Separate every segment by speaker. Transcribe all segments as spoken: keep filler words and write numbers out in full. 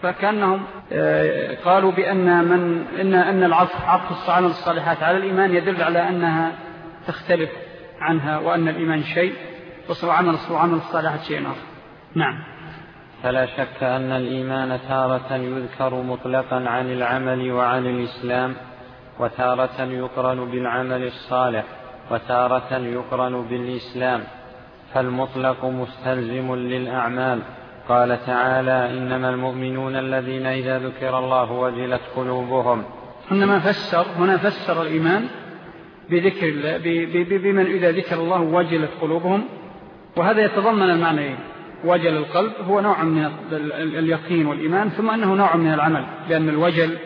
Speaker 1: فكأنهم قالوا بأن من إن أن العطف عطف العمل الصالحات على الإيمان يدل على أنها تختلف عنها، وأن الإيمان شيء وعمل وعمل الصالحات شيء آخر. نعم.
Speaker 2: فلا شك أن الإيمان تارة يذكر مطلقا عن العمل وعن الإسلام، وتارة يقرن بالعمل الصالح، وتارة يقرن بالإسلام، فالمطلق مستلزم للأعمال. قال تعالى: إنما المؤمنون الذين إذا ذكر الله وجلت قلوبهم.
Speaker 1: إنما فسر هنا فسر الإيمان بذكر الله، بمن إذا ذكر الله وجلت قلوبهم، وهذا يتضمن المعنى. وجل القلب هو نوع من اليقين والإيمان، ثم أنه نوع من العمل، لأن الوجل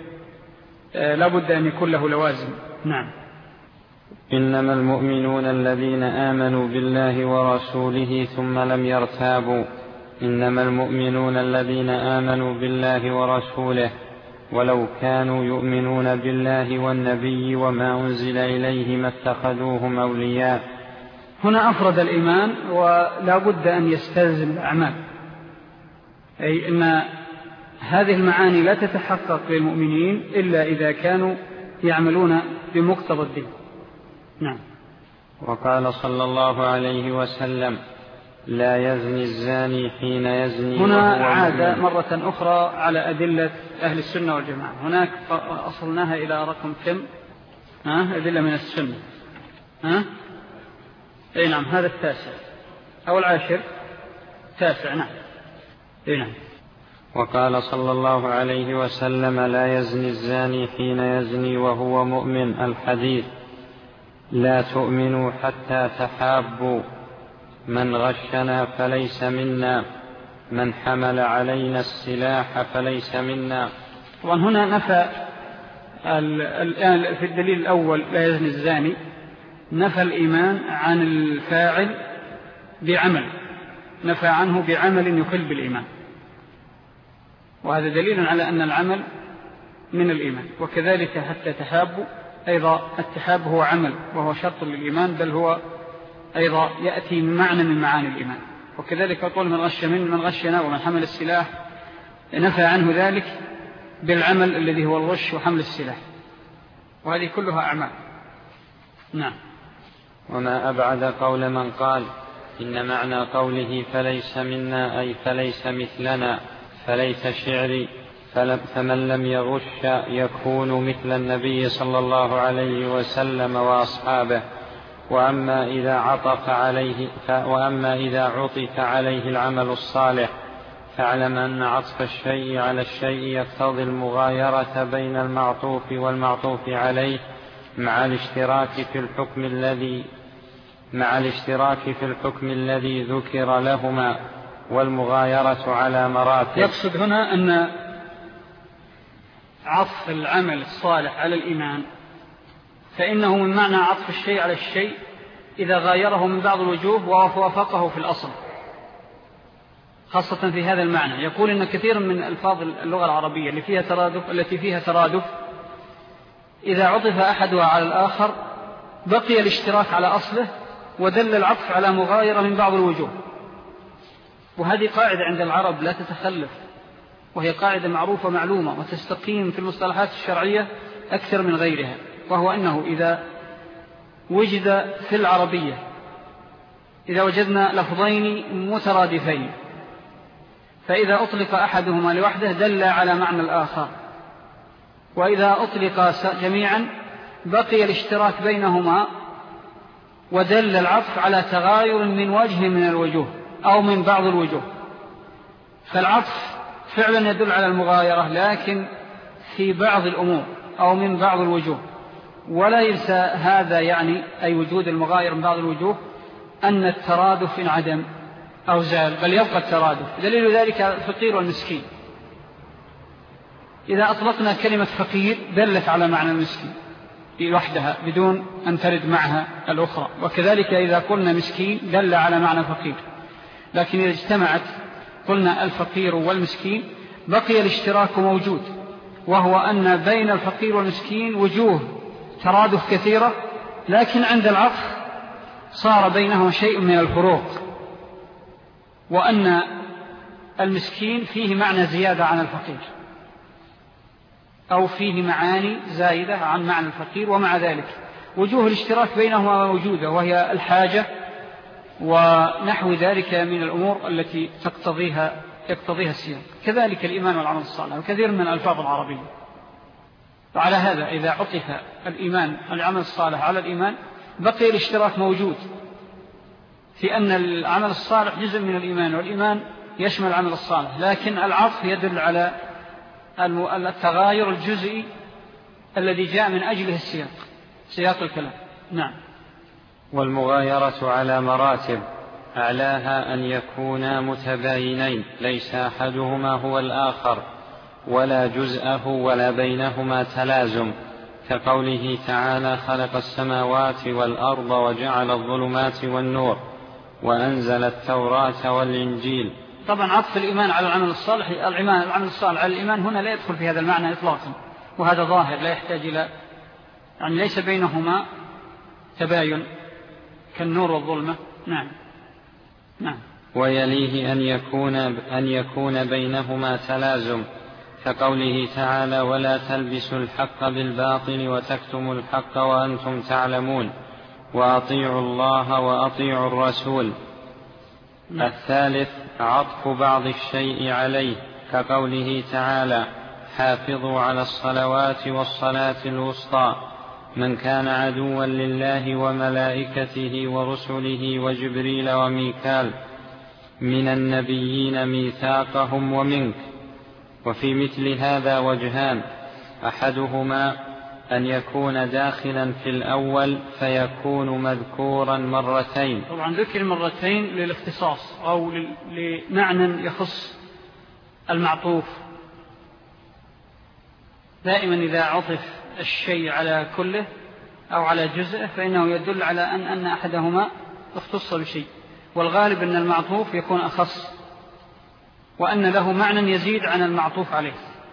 Speaker 1: لا بد أن يكون له لوازم. نعم.
Speaker 2: إنما المؤمنون الذين آمنوا بالله ورسوله ثم لم يرتابوا. إنما المؤمنون الذين آمنوا بالله ورسوله ولو كانوا يؤمنون بالله والنبي وما أنزل إليه ما اتخذوهم أولياء.
Speaker 1: هنا أفرد الإيمان ولا بد أن يستلزم الأعمال، أي أن هذه المعاني لا تتحقق للمؤمنين إلا إذا كانوا يعملون بمقتضى الدين. نعم.
Speaker 2: وقال صلى الله عليه وسلم: لا يزني الزاني حين يزني.
Speaker 1: هنا عاد مرة أخرى على أدلة أهل السنة والجماعة. هناك أصلناها إلى رقم كم؟ ها؟ أدلة من السنة. ها؟ أي نعم، هذا التاسع أو العاشر. تاسع. نعم. أي نعم.
Speaker 2: وقال صلى الله عليه وسلم: لا يزني الزاني حين يزني وهو مؤمن. الحديث: لا تؤمنوا حتى تحابوا. من غشنا فليس منا. من حمل علينا السلاح فليس منا.
Speaker 1: طبعا هنا نفى الآن في الدليل الأول لا يزني الزاني، نفى الإيمان عن الفاعل بعمل، نفى عنه بعمل يخل بالإيمان، وهذا دليل على أن العمل من الإيمان. وكذلك حتى تحابوا أيضا، التحاب هو عمل وهو شرط للإيمان، بل هو أيضا يأتي معنى من معاني الإيمان. وكذلك قول من غش من من غشنا ومن حمل السلاح، نفى عنه ذلك بالعمل الذي هو الغش وحمل السلاح، وهذه كلها أعمال. نعم.
Speaker 2: وما أبعد قول من قال إن معنى قوله فليس منا أي فليس مثلنا، فليس شعري، فمن لم يغش يكون مثل النبي صلى الله عليه وسلم وأصحابه. وأما إذا عطف عليه وأما إذا عطف عليه العمل الصالح فاعلم أن عطف الشيء على الشيء يقتضي المغايرة بين المعطوف والمعطوف عليه مع الاشتراك في الحكم الذي مع الاشتراك في الحكم الذي ذكر لهما، والمغايرة على مراتب.
Speaker 1: يقصد هنا أن عطف العمل الصالح على الإيمان فإنه من معنى عطف الشيء على الشيء إذا غايره من بعض الوجوه ووافقه في الأصل، خاصة في هذا المعنى. يقول إن كثير من ألفاظ اللغة العربية اللي فيها ترادف التي فيها ترادف إذا عطف أحدها على الآخر بقي الاشتراك على أصله ودل العطف على مغايرة من بعض الوجوه. وهذه قاعدة عند العرب لا تتخلف، وهي قاعدة معروفة معلومة وتستقيم في المصطلحات الشرعية أكثر من غيرها، وهو أنه إذا وجد في العربية إذا وجدنا لفظين مترادفين فإذا أطلق أحدهما لوحده دل على معنى الآخر، وإذا أطلق جميعا بقي الاشتراك بينهما ودل العطف على تغاير من وجه من الوجوه أو من بعض الوجوه. فالعطف فعلا يدل على المغايرة لكن في بعض الأمور أو من بعض الوجوه، ولا ينسى هذا يعني أي وجود المغاير من بعض الوجوه أن الترادف انعدم أو زال، بل يبقى الترادف. دليل ذلك الفقير والمسكين، إذا أطلقنا كلمة فقير دلت على معنى المسكين لوحدها بدون أن ترد معها الأخرى، وكذلك إذا قلنا مسكين دل على معنى فقير. لكن إذا اجتمعت قلنا الفقير والمسكين بقي الاشتراك موجود، وهو أن بين الفقير والمسكين وجوه ترادف كثيرة، لكن عند العطف صار بينهم شيء من الفروق، وأن المسكين فيه معنى زيادة عن الفقير، أو فيه معاني زائدة عن معنى الفقير، ومع ذلك وجوه الاشتراك بينهما موجودة، وهي الحاجة ونحو ذلك من الأمور التي تقتضيها يقتضيها السياق. كذلك الإيمان والعمل الصالح وكثير من الألفاظ العربية. وعلى هذا إذا عطف الإيمان العمل الصالح على الإيمان بقي الاشتراك موجود في أن العمل الصالح جزء من الإيمان، والإيمان يشمل العمل الصالح، لكن العطف يدل على التغاير الجزئي الذي جاء من أجله السياق، سياق الكلام. نعم.
Speaker 2: والمغايرة على مراتب، أعلاها أن يكونا متباينين ليس أحدهما هو الآخر ولا جزءه ولا بينهما تلازم، كقوله تعالى خلق السماوات والأرض وجعل الظلمات والنور وأنزل التوراة والإنجيل.
Speaker 1: طبعا عطف الإيمان على العمل الصالح، العمل الصالح على الإيمان هنا لا يدخل في هذا المعنى إطلاقا، وهذا ظاهر لا يحتاج إلى، يعني ليس بينهما تباين كالنور والظلمة. نعم. نعم.
Speaker 2: ويليه أن يكون, أن يكون بينهما تلازم، كقوله تعالى ولا تلبسوا الحق بالباطل وتكتموا الحق وأنتم تعلمون وأطيعوا الله وأطيعوا الرسول. نعم. الثالث عطف بعض الشيء عليه، كقوله تعالى حافظوا على الصلوات والصلاة الوسطى من كان عدوا لله وملائكته ورسله وجبريل وميكال من النبيين ميثاقهم ومنك. وفي مثل هذا وجهان، أحدهما أن يكون داخلا في الأول فيكون مذكورا مرتين.
Speaker 1: طبعا ذكر مرتين للاختصاص أو لمعنى يخص المعطوف. دائما إذا عطف الشيء على كله أو على جزءه فإنه يدل على أن, أن أحدهما اختص بشيء، والغالب أن المعطوف يكون أخص وأن له معنى يزيد عن المعطوف عليه.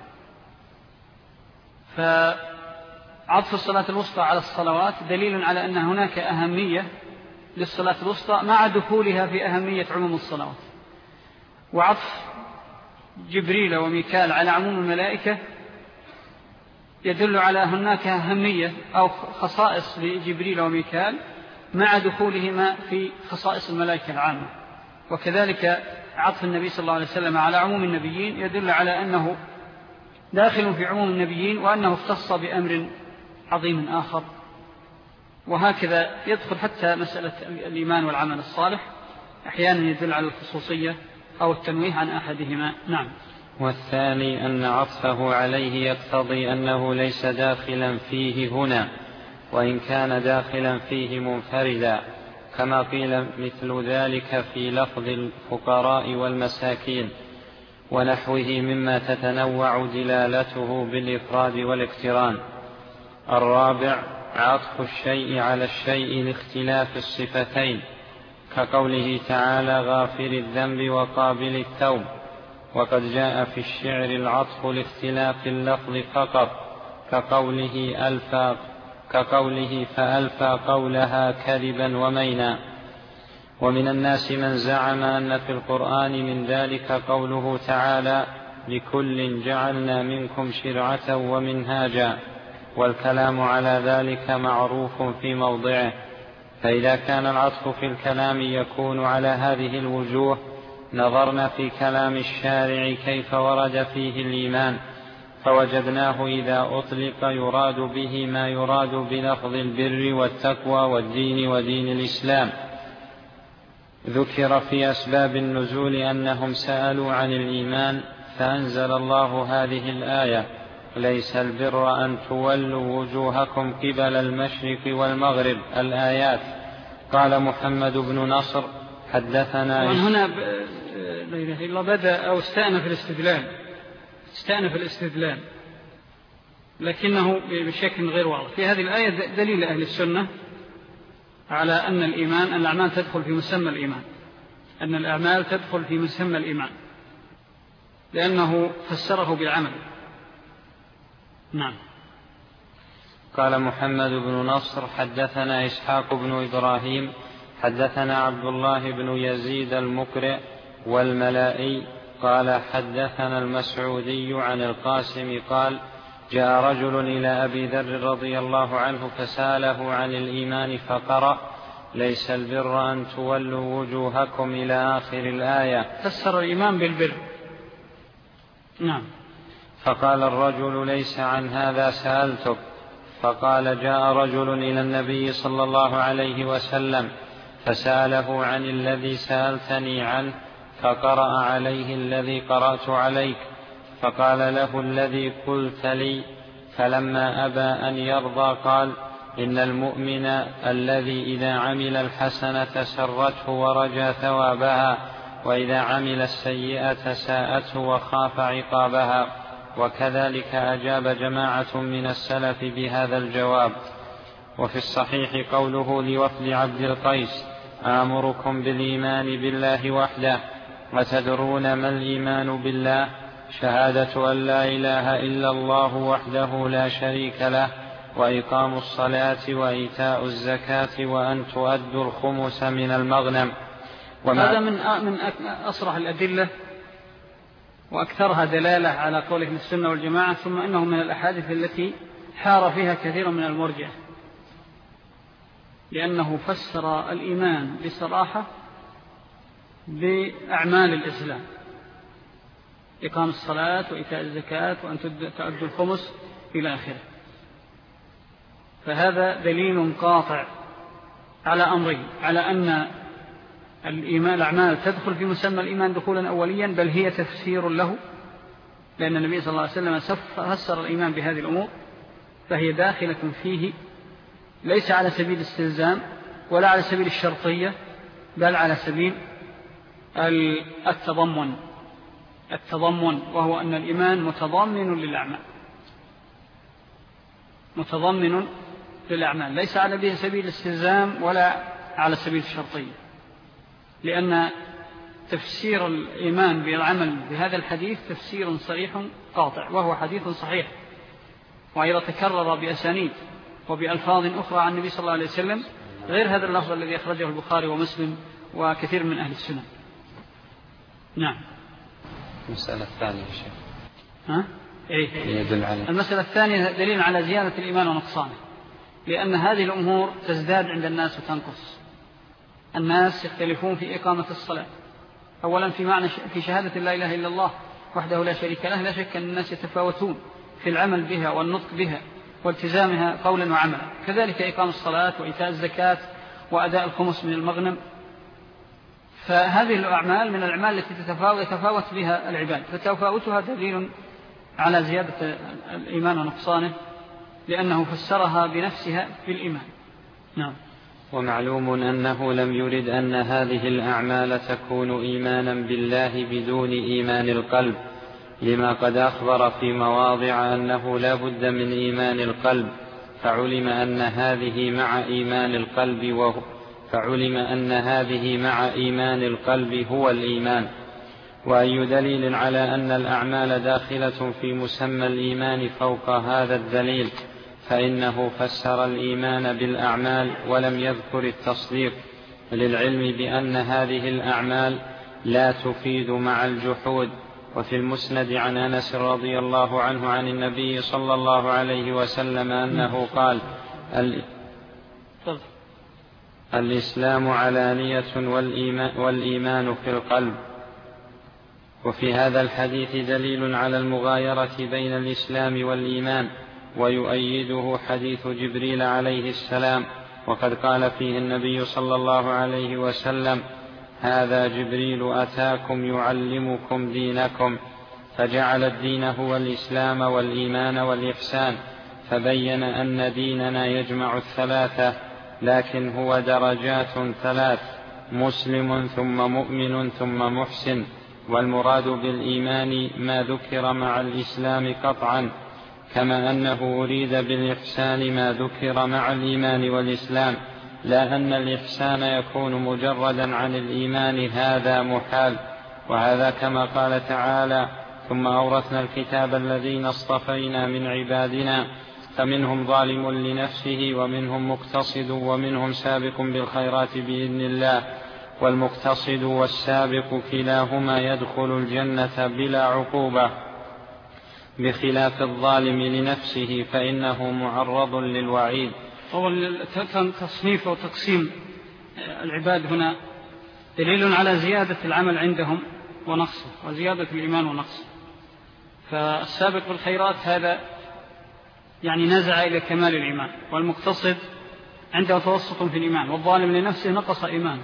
Speaker 1: فعطف الصلاة الوسطى على الصلوات دليل على أن هناك أهمية للصلاة الوسطى مع دخولها في أهمية عموم الصلوات. وعطف جبريل وميكال على عموم الملائكة يدل على هناك أهمية أو خصائص لجبريل وميكال مع دخولهما في خصائص الملائكة العامة. وكذلك عطف النبي صلى الله عليه وسلم على عموم النبيين يدل على أنه داخل في عموم النبيين وأنه اختص بأمر عظيم آخر. وهكذا يدخل حتى مسألة الإيمان والعمل الصالح، أحيانا يدل على الخصوصية أو التنويه عن أحدهما. نعم.
Speaker 2: والثاني أن عطفه عليه يقتضي أنه ليس داخلا فيه هنا، وإن كان داخلا فيه منفردا، كما قيل مثل ذلك في لفظ الفقراء والمساكين ونحوه مما تتنوع دلالته بالإفراد والاقتران. الرابع عطف الشيء على الشيء لاختلاف الصفتين، كقوله تعالى غافر الذنب وقابل التوب، وقد جاء في الشعر العطف لاختلاف اللفظ فقط، كقوله ألفا كقوله فألفى قولها كذبا ومينا. ومن الناس من زعم أن في القرآن من ذلك قوله تعالى لكل جعلنا منكم شرعة ومنهاجا، والكلام على ذلك معروف في موضعه. فإذا كان العطف في الكلام يكون على هذه الوجوه نظرنا في كلام الشارع كيف ورد فيه الإيمان، فوجدناه إذا أطلق يراد به ما يراد بلفظ البر والتقوى والدين ودين الإسلام. ذكر في أسباب النزول أنهم سألوا عن الإيمان فأنزل الله هذه الآية ليس البر أن تولوا وجوهكم قبل المشرق والمغرب الآيات. قال محمد بن نصر حدثنا.
Speaker 1: هنا لا إله إلا بدأ أو استأنف الاستدلال استأنف الاستدلال لكنه بشكل غير واضح. في هذه الآية دليل أهل السنة على أن الإيمان أن الأعمال تدخل في مسمى الإيمان أن الأعمال تدخل في مسمى الإيمان لأنه فسره بالعمل. نعم.
Speaker 2: قال محمد بن نصر حدثنا إسحاق بن إبراهيم حدثنا عبد الله بن يزيد المقرئ والملائي قال حدثنا المسعودي عن القاسم قال جاء رجل إلى أبي ذر رضي الله عنه فسأله عن الإيمان فقرأ ليس البر أن تولوا وجوهكم إلى آخر الآية.
Speaker 1: فسر الإيمان بالبر. نعم.
Speaker 2: فقال الرجل ليس عن هذا سألتك. فقال جاء رجل إلى النبي صلى الله عليه وسلم فسأله عن الذي سألتني عنه فقرأ عليه الذي قرأت عليك فقال له الذي قلت لي فلما أبى أن يرضى قال إن المؤمن الذي إذا عمل الحسنة سرته ورجى ثوابها وإذا عمل السيئة ساءته وخاف عقابها. وكذلك أجاب جماعة من السلف بهذا الجواب. وفي الصحيح قوله لوفد عبد القيس آمركم بالإيمان بالله وحده وتدرون ما الإيمان بالله شهادة أن لا إله إلا الله وحده لا شريك له وإقام الصلاة وإيتاء الزكاة وأن تؤدوا الخمس من المغنم.
Speaker 1: هذا من من أصرح الأدلة وأكثرها دلالة على قوله من السنة والجماعة. ثم إنه من الأحاديث التي حار فيها كثير من المرجئة لأنه فسر الإيمان بصراحة بأعمال الإسلام إقام الصلاة وإيتاء الزكاة وأن تؤدوا الخمس إلى آخره. فهذا دليل قاطع على أمرين: على أن الإيمان الأعمال تدخل في مسمى الإيمان دخولا أوليا بل هي تفسير له، لأن النبي صلى الله عليه وسلم فسر الإيمان بهذه الأمور فهي داخلة فيه ليس على سبيل الاستلزام ولا على سبيل الشرطية بل على سبيل التضمن التضمن وهو أن الإيمان متضمن للأعمال متضمن للأعمال ليس على سبيل الاستلزام ولا على سبيل الشرطية، لأن تفسير الإيمان بالعمل بهذا الحديث تفسير صريح قاطع وهو حديث صحيح وأيضا تكرر بأسانيد وبألفاظ أخرى عن النبي صلى الله عليه وسلم غير هذا اللفظ الذي أخرجه البخاري ومسلم وكثير من أهل السنة. نعم.
Speaker 2: المسألة الثانية شيخ.
Speaker 1: ها؟ إيه؟
Speaker 2: يدل على
Speaker 1: المسألة الثانية دليل على زيادة الإيمان ونقصانه، لأن هذه الأمور تزداد عند الناس وتنقص. الناس يختلفون في إقامة الصلاة، أولا في معنى في شهادة لا إله إلا الله وحده لا شريك له، لا شك أن الناس يتفاوتون في العمل بها والنطق بها والتزامها قولا وعملا. كذلك إقام الصلاة وإيتاء الزكاة وأداء الخمس من المغنم، فهذه الأعمال من الأعمال التي تتفاوت يتفاوت بها العباد، فتفاوتها دليل على زيادة الإيمان ونقصانه لأنه فسرها بنفسها بالإيمان. نعم.
Speaker 2: ومعلوم أنه لم يرد أن هذه الأعمال تكون إيمانا بالله بدون إيمان القلب، لما قد أخبر في مواضع أنه لا بد من إيمان القلب، فعلم أن هذه مع إيمان القلب وهو فعلم أن هذه مع إيمان القلب هو الإيمان. وأي دليل على أن الأعمال داخلة في مسمى الإيمان فوق هذا الدليل، فإنه فسر الإيمان بالأعمال ولم يذكر التصديق، للعلم بأن هذه الأعمال لا تفيد مع الجحود. وفي المسند عن أنس رضي الله عنه عن النبي صلى الله عليه وسلم أنه قال: الإسلام علانية والإيمان, والإيمان في القلب. وفي هذا الحديث دليل على المغايرة بين الإسلام والإيمان، ويؤيده حديث جبريل عليه السلام، وقد قال فيه النبي صلى الله عليه وسلم: هذا جبريل أتاكم يعلمكم دينكم، فجعل الدين هو الإسلام والإيمان والإحسان، فبين أن ديننا يجمع الثلاثة، لكن هو درجات ثلاث: مسلم ثم مؤمن ثم محسن. والمراد بالإيمان ما ذكر مع الإسلام قطعا، كما أنه أريد بالإحسان ما ذكر مع الإيمان والإسلام، لا أن الإحسان يكون مجردا عن الإيمان، هذا محال. وهذا كما قال تعالى: ثم أورثنا الكتاب الذين اصطفينا من عبادنا فمنهم ظالم لنفسه ومنهم مقتصد ومنهم سابق بالخيرات بإذن الله. والمقتصد والسابق كلاهما يدخل الجنة بلا عقوبة، بخلاف الظالم لنفسه فإنه معرض للوعيد.
Speaker 1: تصنيف وتقسيم العباد هنا دليل على زيادة العمل عندهم ونقصه، وزيادة الإيمان ونقصه. فالسابق بالخيرات هذا يعني نزع إلى كمال الإيمان، والمقتصد عنده توسط في الإيمان، والظالم لنفسه نقص إيمان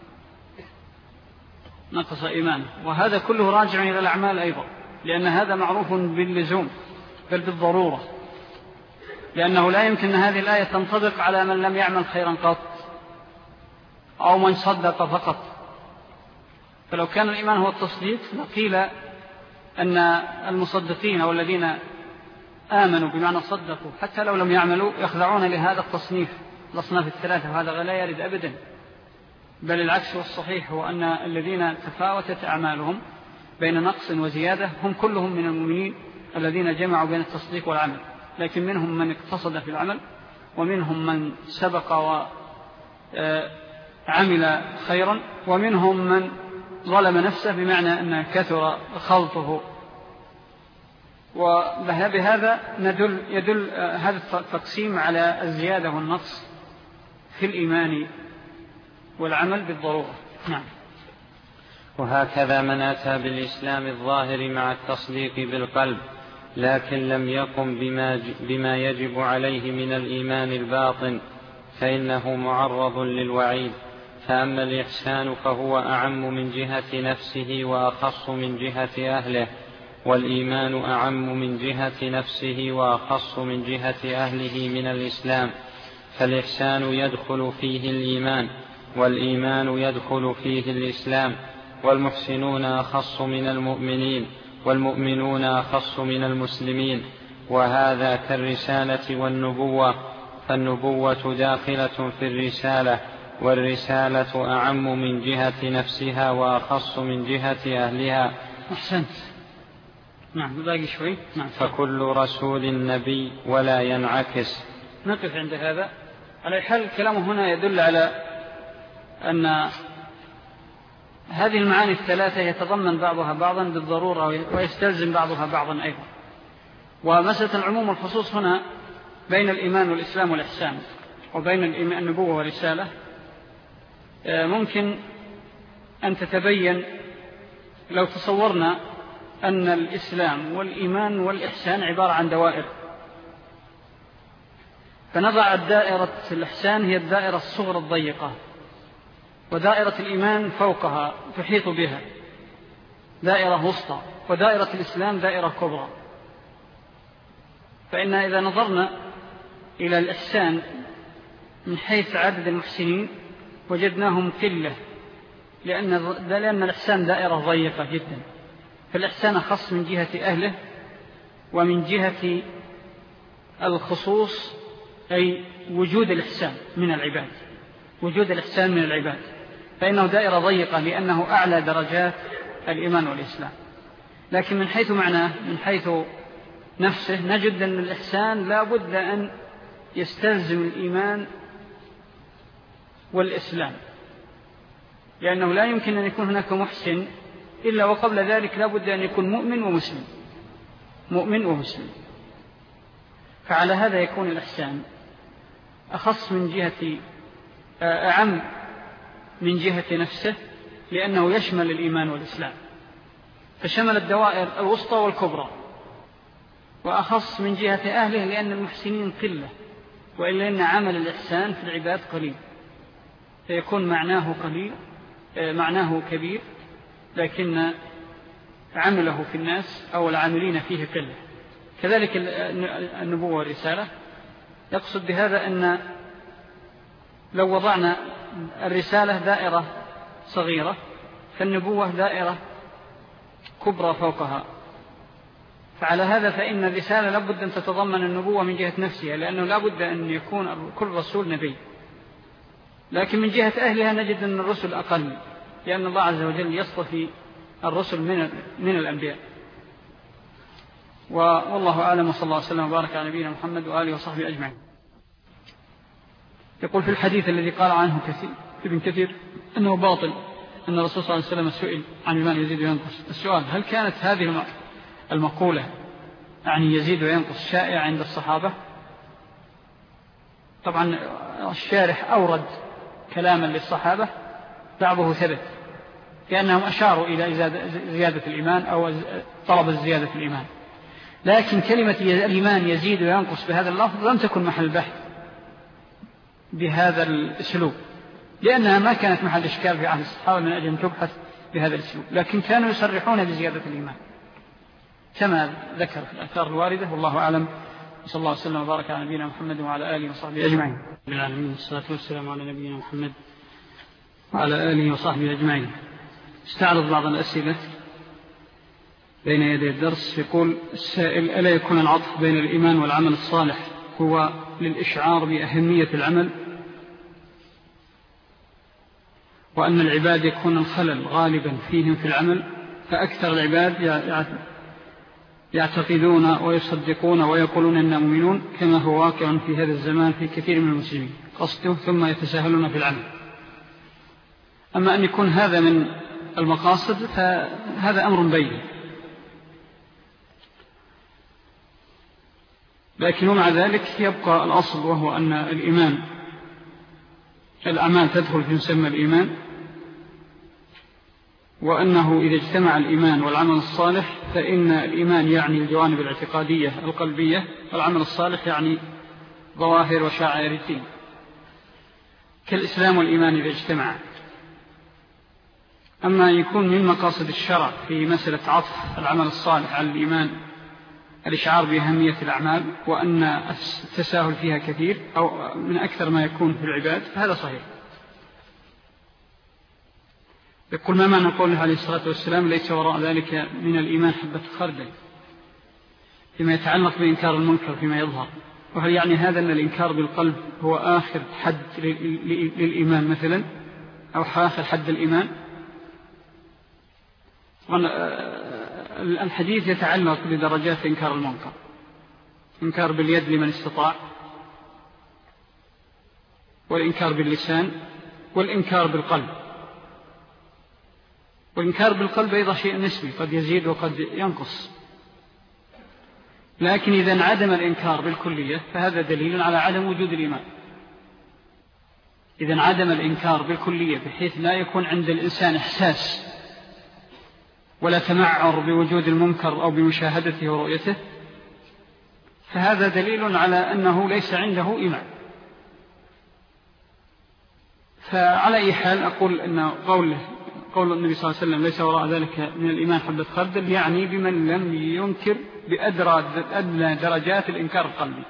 Speaker 1: نقص إيمان وهذا كله راجع إلى الأعمال أيضا، لأن هذا معروف باللزوم بل بالضرورة، لأنه لا يمكن أن هذه الآية تنطبق على من لم يعمل خيرا قط أو من صدق فقط. فلو كان الإيمان هو التصديق لقيل أن المصدقين أو الذين آمنوا بمعنى صدقوا حتى لو لم يعملوا يخضعون لهذا التصنيف الأصناف الثلاثة، وهذا لا يرد أبدا، بل العكس والصحيح هو أن الذين تفاوتت أعمالهم بين نقص وزيادة هم كلهم من المؤمنين الذين جمعوا بين التصديق والعمل، لكن منهم من اقتصد في العمل، ومنهم من سبق وعمل خيرا، ومنهم من ظلم نفسه بمعنى أن كثر خلطه. وبهذا ندل يدل هذا التقسيم على الزيادة والنقص في الإيمان والعمل بالضرورة. نعم.
Speaker 2: وهكذا من أتى بالإسلام الظاهر مع التصديق بالقلب لكن لم يقم بما, بما يجب عليه من الإيمان الباطن فإنه معرض للوعيد. فأما الإحسان فهو أعم من جهة نفسه وأخص من جهة أهله، والإيمان أعم من جهة نفسه وأخص من جهة أهله من الإسلام، فالإحسان يدخل فيه الإيمان والإيمان يدخل فيه الإسلام، والمحسنون أخص من المؤمنين والمؤمنون أخص من المسلمين. وهذا كالرسالة والنبوة، فالنبوة داخلة في الرسالة، والرسالة أعم من جهة نفسها وأخص من جهة أهلها.
Speaker 1: أحسنت. نعم باقي شوي. نعم.
Speaker 2: فكل رسول نبي ولا ينعكس.
Speaker 1: نقف عند هذا. على الحال كلامه هنا يدل على أن هذه المعاني الثلاثة يتضمن بعضها بعضا بالضرورة ويستلزم بعضها بعضا أيضا. ومسألة العموم والخصوص هنا بين الإيمان والإسلام والإحسان وبين النبوة والرسالة ممكن أن تتبين لو تصورنا أن الإسلام والإيمان والإحسان عبارة عن دوائر، فنضع الدائرة الإحسان هي الدائرة الصغرى الضيقة، ودائرة الإيمان فوقها تحيط بها دائرة وسطى، ودائرة الإسلام دائرة كبرى. فإن إذا نظرنا إلى الإحسان من حيث عدد المحسنين وجدناهم قلة، لأن, لأن الإحسان دائرة ضيقة جدا، فالإحسان أخص من جهة أهله ومن جهة الخصوص أي وجود الإحسان من العباد، وجود الإحسان من العباد، فإنه دائرة ضيقة لأنه أعلى درجات الإيمان والإسلام. لكن من حيث معناه من حيث نفسه نجد أن الإحسان لا بد أن يستلزم الإيمان والإسلام، لأنه لا يمكن أن يكون هناك محسن إلا وقبل ذلك لا بد أن يكون مؤمن ومسلم مؤمن ومسلم. فعلى هذا يكون الإحسان أخص من جهة أعم من جهة نفسه، لأنه يشمل الإيمان والإسلام، فشمل الدوائر الوسطى والكبرى، وأخص من جهة أهله لأن المحسنين قلة، وإلا أن عمل الإحسان في العباد قليل، فيكون معناه قليل معناه كبير، لكن عمله في الناس أو العاملين فيه قلة. كذلك النبوة والرسالة يقصد بهذا أن لو وضعنا الرسالة دائرة صغيرة فالنبوة دائرة كبرى فوقها، فعلى هذا فإن الرسالة لابد أن تتضمن النبوة من جهة نفسها، لأنه لابد أن يكون كل رسول نبي، لكن من جهة أهلها نجد أن الرسل أقل، لأن الله عز وجل يصطفي الرسل من من الأنبياء. والله أعلم، وصلى الله وسلم وبارك على نبينا محمد وآله وصحبه أجمعين. يقول في الحديث الذي قال عنه كثير ابن كثير أنه باطل أن الرسول صلى الله عليه وسلم سئل عن الإيمان يزيد وينقص. السؤال: هل كانت هذه المقولة يعني يزيد وينقص شائعة عند الصحابة؟ طبعا الشارح أورد كلاما للصحابة بعضه ثبت، لأنهم أشاروا إلى زيادة الإيمان أو طلب الزيادة في الإيمان، لكن كلمة الإيمان يزيد وينقص بهذا اللفظ لم تكن محل بحث بهذا الأسلوب، لأنها ما كانت محل إشكال في عهد الصحابة من أجل أن تبحث بهذا الأسلوب، لكن كانوا يصرحون بزيادة الإيمان كما ذكر في الآثار الواردة. والله أعلم. صلى الله عليه وسلم وبارك على نبينا محمد وعلى آله وصحبه أجمعين.
Speaker 3: بالعالمين، والصلاة والسلام على نبينا محمد
Speaker 1: وعلى آله وصحبه أجمعين. استعرض بعض الأسئلة بين يدي الدرس. يقول السائل: ألا يكون العطف بين الإيمان والعمل الصالح هو للإشعار بأهمية العمل، وأن العباد يكون الخلل غالبا فيهم في العمل، فأكثر العباد يعتقدون ويصدقون ويقولون أننا مؤمنون كما هو واقع في هذا الزمان في كثير من المسلمين قصده، ثم يتساهلون في العمل. أما أن يكون هذا من المقاصد فهذا أمر بين، لكن مع ذلك يبقى الأصل، وهو أن الإيمان الأعمال تدخل في مسمى الإيمان، وأنه إذا اجتمع الإيمان والعمل الصالح فإن الإيمان يعني الجوانب الاعتقادية القلبية، والعمل الصالح يعني ظواهر وشعائر الدين، كالإسلام والإيمان إذا اجتمع. أما يكون من مقاصد الشرع في مسألة عطف العمل الصالح على الإيمان الإشعار بأهمية الأعمال، وأن التساهل فيها كثير أو من أكثر ما يكون في العباد، فهذا صحيح. يقول: ما معنى قوله عليه الصلاة والسلام: ليس وراء ذلك من الإيمان حبة خردل، فيما يتعلق بإنكار المنكر فيما يظهر؟ وهل يعني هذا أن الإنكار بالقلب هو آخر حد للإيمان مثلا، أو آخر حد الإيمان؟ الحديث يتعلق بدرجات إنكار المنكر: إنكار باليد لمن استطاع، والإنكار باللسان، والإنكار بالقلب. والإنكار بالقلب أيضا شيء نسبي، قد يزيد وقد ينقص، لكن إذا انعدم الإنكار بالكلية فهذا دليل على عدم وجود الإيمان. إذا انعدم الإنكار بالكلية بحيث لا يكون عند الإنسان إحساس ولا تمعر بوجود المنكر أو بمشاهدته ورؤيته، فهذا دليل على أنه ليس عنده إيمان. فعلى أي حال أقول أن قوله قول النبي صلى الله عليه وسلم: ليس وراء ذلك من الإيمان حبة خردل، يعني بمن لم ينكر بأدنى درجات الإنكار القلبي.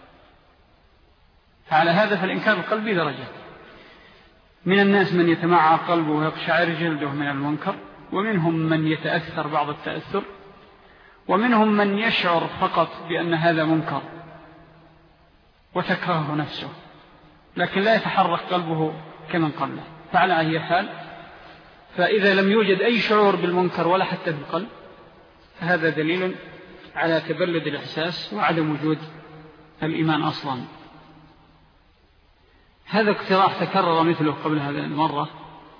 Speaker 1: فعلى هذا فالإنكار القلبي درجات. من الناس من يتمعر قلبه ويقشعر جلده من المنكر، ومنهم من يتأثر بعض التأثر، ومنهم من يشعر فقط بأن هذا منكر وتكرهه نفسه، لكن لا يتحرك قلبه كمن قبله. فعلى أي حال، فإذا لم يوجد أي شعور بالمنكر ولا حتى في القلب، فهذا دليل على تبلد الإحساس وعدم وجود الإيمان أصلا. هذا اقتراح تكرر مثله قبل هذه المرة،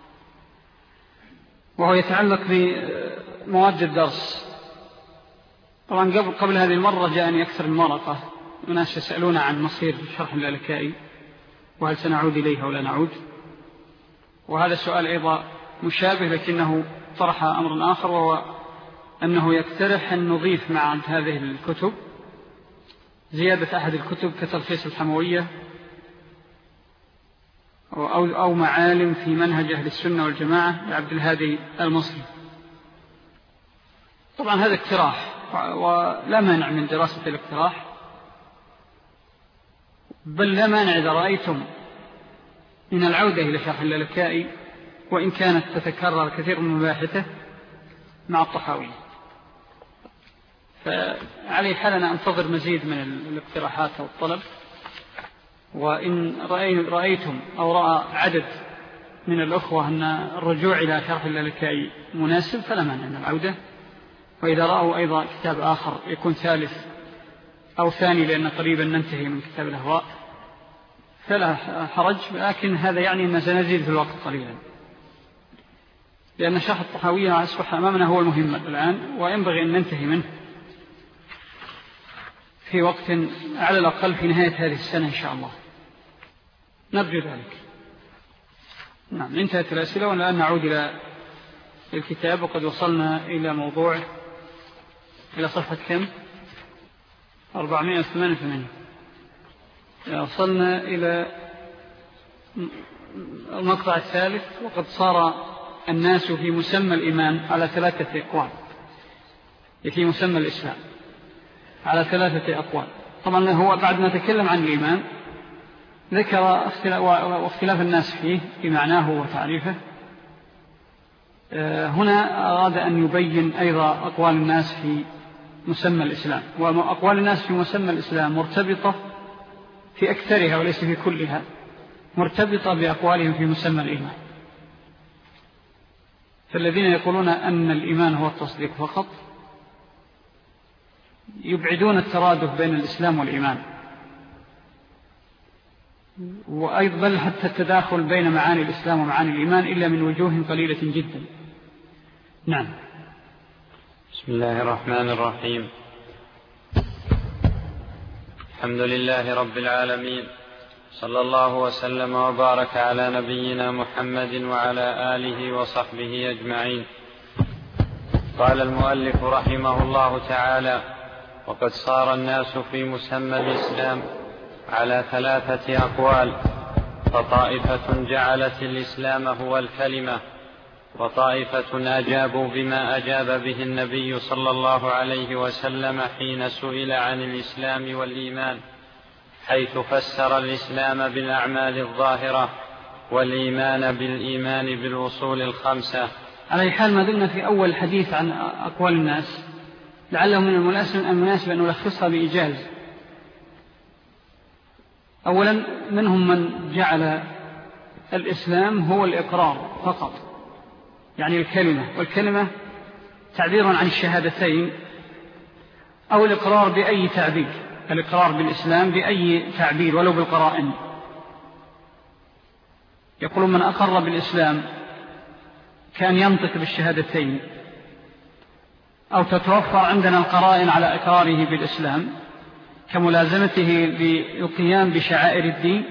Speaker 1: وهو يتعلق بمواد الدرس. طبعا قبل, قبل هذه المرة جاءني أكثر من مرقة وناس يسألون عن مصير شرح اللالكائي، وهل سنعود إليه أو لا نعود. وهذا السؤال أيضا مشابه، لكنه طرح أمر آخر، وهو أنه يقترح أن نضيف مع هذه الكتب زيادة أحد الكتب كتلخيص الحموية أو, أو معالم في منهج أهل السنة والجماعة لعبد الهادي المصري. طبعا هذا اقتراح، ولا مانع من دراسة الاقتراح، بل لا مانع إذا رأيتم من العودة إلى شرح اللالكائي، وإن كانت تتكرر كثير من مباحثه مع الطحاوي. فعلي حال أنا أنتظر مزيد من الاقتراحات أو الطلب، وإن رأيتم أو رأى عدد من الأخوة أن الرجوع إلى شرح اللالكائي مناسب فلا مانع من العودة. وإذا رأوا أيضا كتاب آخر يكون ثالث أو ثاني، لأن قريبا ننتهي من كتاب الأهواء، فلا حرج، لكن هذا يعني أن سنزيد في الوقت قليلا. لأن شرح الطحاوية مع الصحة أمامنا هو المهم الآن، وينبغي أن ننتهي منه في وقت على الأقل في نهاية هذه السنة إن شاء الله، نرجو ذلك. نعم، انتهت الأسئلة، والآن نعود إلى الكتاب، وقد وصلنا إلى موضوع إلى صفحة كم؟ أربعمائة وثمانية وثمانين. وصلنا إلى المقطع الثالث، وقد صار الناس في مسمى الإيمان على ثلاثة أقوال، في مسمى الإسلام على ثلاثة أقوال. طبعا هو بعد ما تكلم عن الإيمان ذكر واختلاف الناس فيه في معناه وتعريفه. هنا أراد أن يبين أيضا أقوال الناس في مسمى الإسلام، وأقوال الناس في مسمى الإسلام مرتبطة في أكثرها وليس في كلها، مرتبطة بأقوالهم في مسمى الإيمان. فالذين يقولون أن الإيمان هو التصديق فقط يبعدون الترادف بين الإسلام والإيمان، وأيضا بل حتى التداخل بين معاني الإسلام ومعاني الإيمان إلا من وجوه قليلة جدا. نعم.
Speaker 2: بسم الله الرحمن الرحيم. الحمد لله رب العالمين، صلى الله وسلم وبارك على نبينا محمد وعلى آله وصحبه أجمعين. قال المؤلف رحمه الله تعالى: وقد صار الناس في مسمى الإسلام على ثلاثة أقوال، فطائفة جعلت الإسلام هو الكلمة، وطائفة أجابوا بما أجاب به النبي صلى الله عليه وسلم حين سئل عن الإسلام والإيمان، حيث فسر الإسلام بالأعمال الظاهرة والإيمان بالإيمان بالأصول الخمسة.
Speaker 1: على حال ما دلنا في أول الحديث عن أقوال الناس، لعله من المناسب أن نلخصها بإيجاز. أولا، منهم من جعل الإسلام هو الإقرار فقط، يعني الكلمة، والكلمة تعبير عن الشهادتين، أو الإقرار بأي تعبير، الإقرار بالإسلام بأي تعبير ولو بالقرائن. يقول من أقر بالإسلام كان ينطق بالشهادتين، أو تتوفر عندنا القرائن على إقراره بالإسلام كملازمته للقيام بشعائر الدين،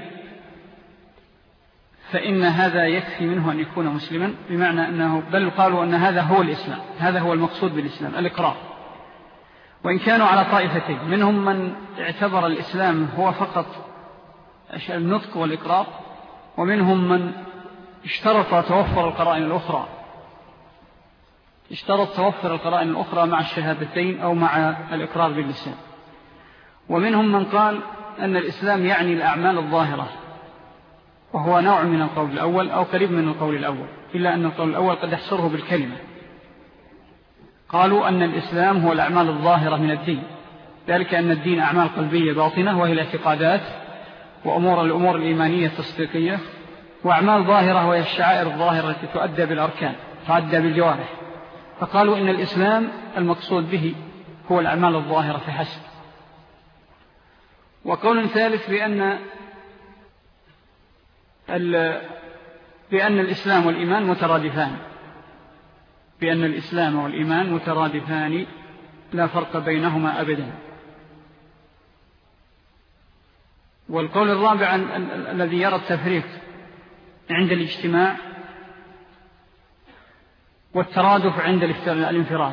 Speaker 1: فإن هذا يكفي منه أن يكون مسلما، بمعنى أنه بل قالوا أن هذا هو الإسلام، هذا هو المقصود بالإسلام، الإقرار. وإن كانوا على طائفتين، منهم من اعتبر الإسلام هو فقط النطق والإقرار، ومنهم من اشترط توفر القرائن الأخرى، اشترط توفر القرائن الأخرى مع الشهادتين أو مع الإقرار باللسان. ومنهم من قال أن الإسلام يعني الأعمال الظاهرة، وهو نوع من القول الأول أو قريب من القول الأول، إلا أن القول الأول قد يحصره بالكلمة. قالوا أن الإسلام هو الأعمال الظاهرة من الدين، ذلك أن الدين أعمال قلبية باطنة وهي الاعتقادات وأمور الأمور الإيمانية التصديقية، وأعمال ظاهرة وهي الشعائر الظاهرة التي تؤدى بالأركان، تؤدى بالجوارح. فقالوا إن الإسلام المقصود به هو الأعمال الظاهرة فحسب. وقول ثالث بأن بأن الإسلام والإيمان مترادفان، بأن الإسلام والإيمان مترادفان لا فرق بينهما أبدا. والقول الرابع الذي يرى التفريق عند الاجتماع والترادف عند الانفراد،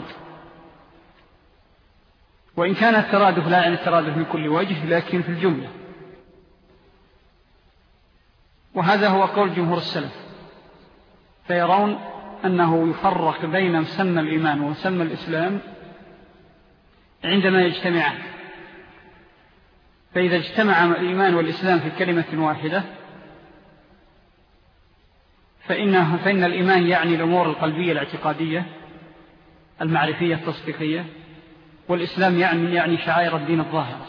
Speaker 1: وإن كان الترادف لا يعني الترادف من كل وجه، لكن في الجملة. وهذا هو قول جمهور السلف، فيرون أنه يفرق بين مسمى الإيمان ومسمى الإسلام عندما يجتمعان. فإذا اجتمع الإيمان والإسلام في كلمة واحدة فإنه فإن الإيمان يعني الأمور القلبية الاعتقادية المعرفية التصديقية، والإسلام يعني يعني شعائر الدين الظاهرة.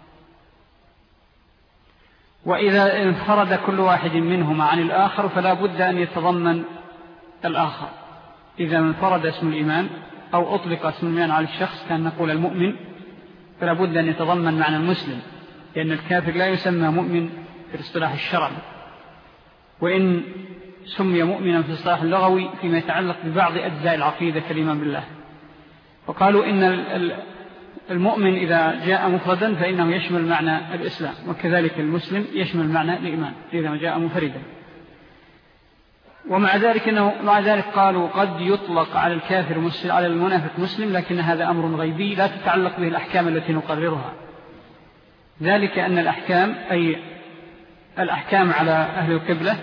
Speaker 1: وإذا انفرد كل واحد منهما عن الآخر فلا بد أن يتضمن الآخر. إذا انفرد اسم الإيمان أو أطلق اسم الإيمان على الشخص كان نقول المؤمن، فلا بد أن يتضمن معنى المسلم، لأن الكافر لا يسمى مؤمن في الاصطلاح الشرعي. وإن سمي مؤمنا في الصلاح اللغوي فيما يتعلق ببعض أجزاء العقيدة كالإيمان بالله. وقالوا إن المؤمن إذا جاء مفردا فإنه يشمل معنى الإسلام، وكذلك المسلم يشمل معنى الإيمان إذا جاء مفردا. ومع ذلك إنه مع ذلك قالوا قد يطلق على الكافر مسلم على المنافق مسلم، لكن هذا أمر غيبي لا تتعلق به الأحكام التي نقررها. ذلك أن الأحكام أي الأحكام على أهل القبلة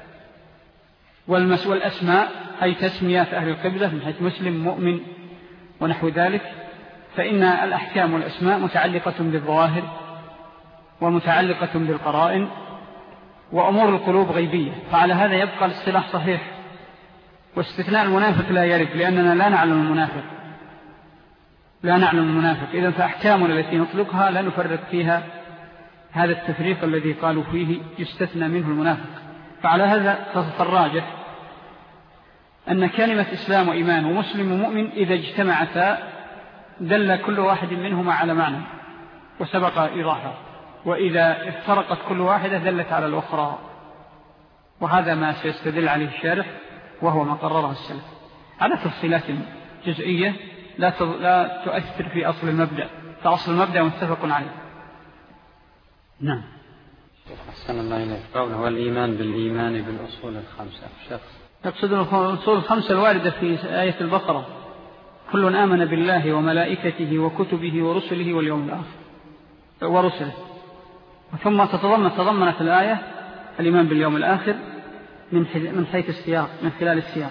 Speaker 1: والأسماء أي تسميات أهل القبلة من حيث مسلم مؤمن ونحو ذلك، فإن الأحكام والأسماء متعلقة بالظواهر ومتعلقة بالقرائن، وأمور القلوب غيبية، فعلى هذا يبقى الاصطلاح صحيح، واستثناء المنافق لا يرد لأننا لا نعلم المنافق لا نعلم المنافق إذن فأحكامنا التي نطلقها لا نفرق فيها هذا التفريق الذي قالوا فيه يستثنى منه المنافق. فعلى هذا فالراجح أن كلمة إسلام وإيمان ومسلم ومؤمن إذا اجتمعتا دل كل واحد منهما على معنى وسبق إيضاحه، وإذا افترقت كل واحدة دلت على الأخرى، وهذا ما سيستدل عليه الشارح وهو ما قرره السلف على تفصيلات جزئية لا لا تؤثر في أصل المبدأ، فأصل المبدأ متفق عليه. نعم.
Speaker 2: أحسن الله إليك. قوله والإيمان بالإيمان بالأصول الخمسة شخص
Speaker 1: يقصد الأصول الخمسة الواردة في آية البقرة: كل آمن بالله وملائكته وكتبه ورسله واليوم الآخر ورسله. ثم تتضمن تضمنت الآية الإيمان باليوم الآخر من حيث السياق، من خلال السياق.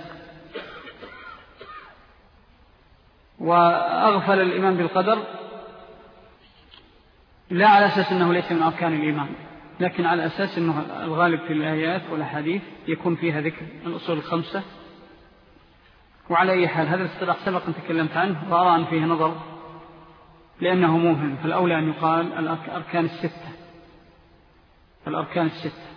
Speaker 1: وأغفل الإيمان بالقدر لا على أساس أنه ليس من أركان الإيمان، لكن على أساس أنه الغالب في الآيات والأحاديث يكون فيها ذكر الأصول الخمسة. وعلى أي حال هذا الاصطلاح سبق أن تكلمت عنه وأرى أن فيه نظر لأنه مهم، فالأولى أن يقال الأركان الستة الأركان الستة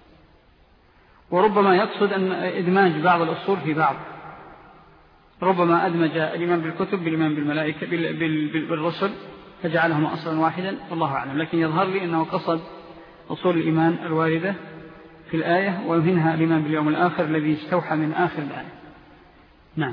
Speaker 1: وربما يقصد أن إدماج بعض الأصول في بعض، ربما أدمج الإيمان بالكتب بالإيمان بالملائكة بالرسل فجعلهم أصلا واحدا، والله أعلم. لكن يظهر لي أنه قصد أصول الإيمان الواردة في الآية ومنها الإيمان باليوم الآخر الذي استوحى من آخر الآية. نعم.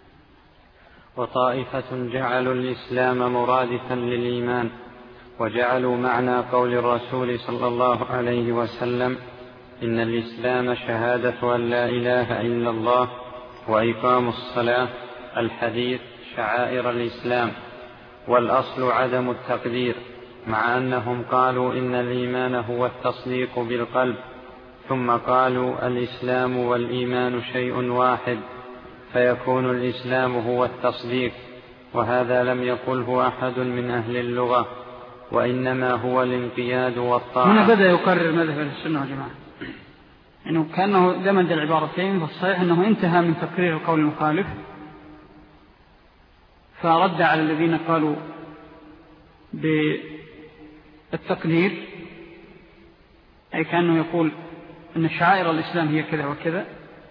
Speaker 2: وطائفة جعلوا الإسلام مرادفا للإيمان، وجعلوا معنى قول الرسول صلى الله عليه وسلم: إن الإسلام شهادة أن لا إله إلا الله وإقام الصلاة الحديث شعائر الإسلام، والأصل عدم التقدير، مع أنهم قالوا إن الإيمان هو التصديق بالقلب، ثم قالوا الإسلام والإيمان شيء واحد، فيكون الإسلام هو التصديق، وهذا لم يقله أحد من أهل اللغة، وإنما هو الانقياد والطاعة.
Speaker 1: هنا بدأ يقرر مذهب السنة والجماعة، إنه كأنه دمج العبارتين، فالصحيح أنه انتهى من تقرير القول المخالف فرد على الذين قالوا بالتقدير، أي كأنه يقول أن شعائر الإسلام هي كذا وكذا،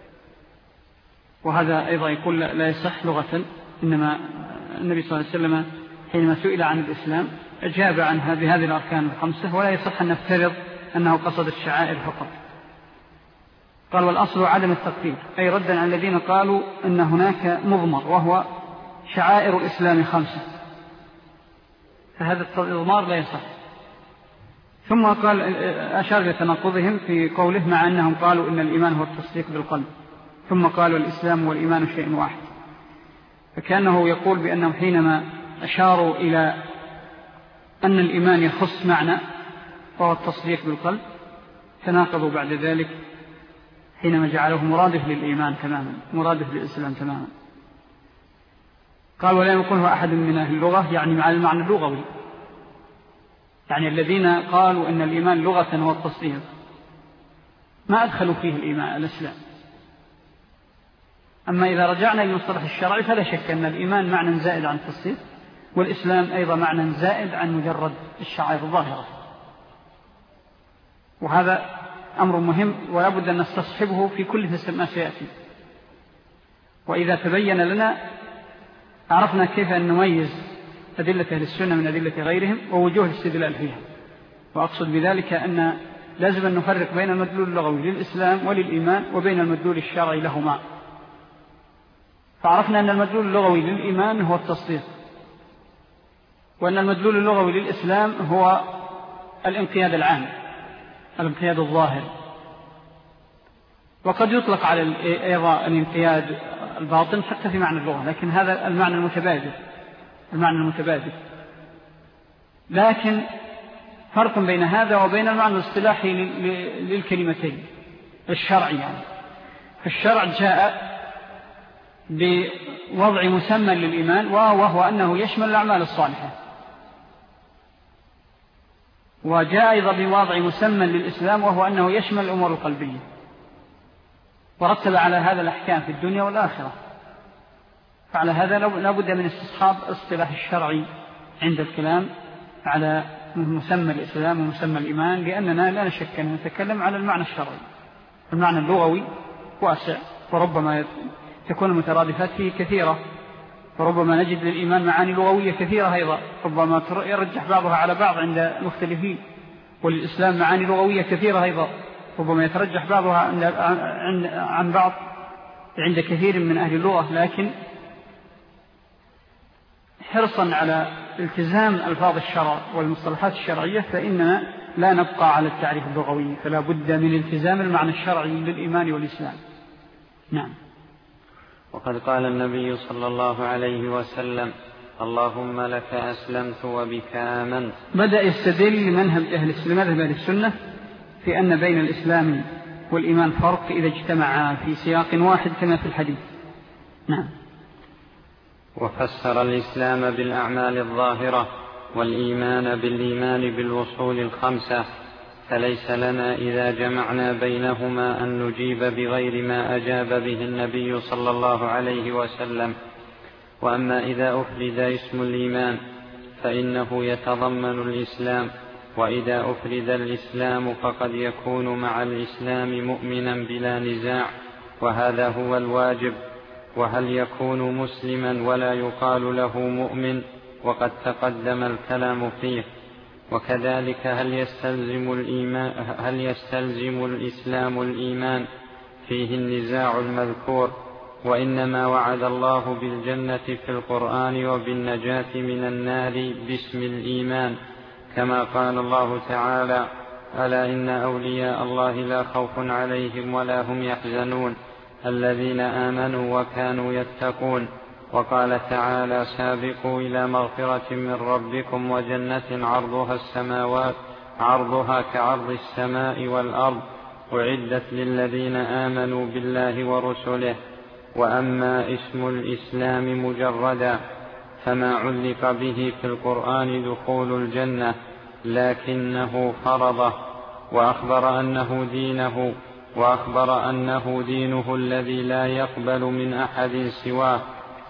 Speaker 1: وهذا أيضا يقول لا يصح لغة. إنما النبي صلى الله عليه وسلم حينما سئل عن الإسلام أجاب عنها بهذه الأركان الخمسة، ولا يصح أن نفترض أنه قصد الشعائر فقط. قال والأصل عدم التقدير، أي ردا على الذين قالوا أن هناك مضمر وهو شعائر الإسلام خمسة، فهذا الإضمار لا يصح. ثم قال أشار لتناقضهم في قوله مع أنهم قالوا إن الإيمان هو التصديق بالقلب، ثم قالوا الإسلام والإيمان شيء واحد، فكأنه يقول بأنهم حينما أشاروا إلى أن الإيمان يخص معنى وهو التصديق بالقلب تناقضوا بعد ذلك حينما جعله مرادف للإيمان تماما، مرادف للإسلام تماما. قال ولا يقوله أحد من أهل اللغة، يعني مع المعنى اللغوي، يعني الذين قالوا أن الإيمان لغة هو التصديق ما أدخلوا فيه الإيمان الإسلام. أما إذا رجعنا إلى المصطلح الشرعي فلا شك أن الإيمان معنى زائد عن التصديق، والإسلام أيضا معنى زائد عن مجرد الشعائر الظاهرة، وهذا أمر مهم ولا بد أن نستصحبه في كل ما سيأتي. وإذا تبين لنا عرفنا كيف أن نميز أدلة أهل السنة من أدلة غيرهم ووجوه الاستدلال فيها. وأقصد بذلك أن لازم أن نفرق بين المدلول اللغوي للإسلام وللإيمان وبين المدلول الشرعي لهما. فعرفنا أن المدلول اللغوي للإيمان هو التصديق، وأن المدلول اللغوي للإسلام هو الانقياد العام، الانقياد الظاهر. وقد يطلق على أيضا الانقياد الباطن حتى في معنى اللغة، لكن هذا المعنى المتبادل، المعنى المتبادل. لكن فرق بين هذا وبين المعنى الاصطلاحي للكلمتين الشرعي. يعني فالشرع جاء بوضع مسمى للإيمان وهو أنه يشمل الأعمال الصالحة، وجاء أيضا بوضع مسمى للإسلام وهو أنه يشمل الأمور القلبية، ورتب على هذا الأحكام في الدنيا والآخرة. فعلى هذا لابد من استصحاب اصطلاح الشرعي عند الكلام على مسمى الإسلام ومسمى الإيمان، لأننا لا نشك أن نتكلم على المعنى الشرعي. المعنى اللغوي واسع، وربما تكون المترادفات فيه كثيرة، وربما نجد للإيمان معاني لغوية كثيرة أيضا، ربما يرجح بعضها على بعض عند المختلفين، وللإسلام معاني لغوية كثيرة أيضا، ربما يترجح بعضها عن بعض عند كثير من أهل اللغة. لكن حرصا على التزام ألفاظ الشرع والمصطلحات الشرعية فإننا لا نبقى على التعريف اللغوي، فلا بد من التزام المعنى الشرعي للإيمان والإسلام. نعم.
Speaker 2: وقد قال النبي صلى الله عليه وسلم: اللهم لك أسلمت وبك آمنت.
Speaker 1: بدأ يستدل لمذهب أهل السنة في أن بين الإسلام والإيمان فرق إذا اجتمعا في سياق واحد كما في الحديث. نعم.
Speaker 2: وفسر الإسلام بالأعمال الظاهرة والإيمان بالإيمان بالوصول الخمسة، فليس لنا إذا جمعنا بينهما أن نجيب بغير ما أجاب به النبي صلى الله عليه وسلم. وأما إذا أفرد اسم الإيمان فإنه يتضمن الإسلام، وإذا أفرد الإسلام فقد يكون مع الإسلام مؤمنا بلا نزاع، وهذا هو الواجب. وهل يكون مسلما ولا يقال له مؤمن؟ وقد تقدم الكلام فيه. وكذلك هل يستلزم الإيمان هل يستلزم الإسلام الإيمان؟ فيه النزاع المذكور. وإنما وعد الله بالجنة في القرآن وبالنجاة من النار باسم الإيمان، كما قال الله تعالى: ألا إن أولياء الله لا خوف عليهم ولا هم يحزنون الذين آمنوا وكانوا يتقون. وقال تعالى: سابقوا إلى مغفرة من ربكم وجنة عرضها السماوات عرضها كعرض السماء والأرض أعدت للذين آمنوا بالله ورسله. وأما اسم الإسلام مجردا فما علق به في القرآن دخول الجنة، لكنه فرضه وأخبر أنه دينه وأخبر أنه دينه الذي لا يقبل من أحد سواه،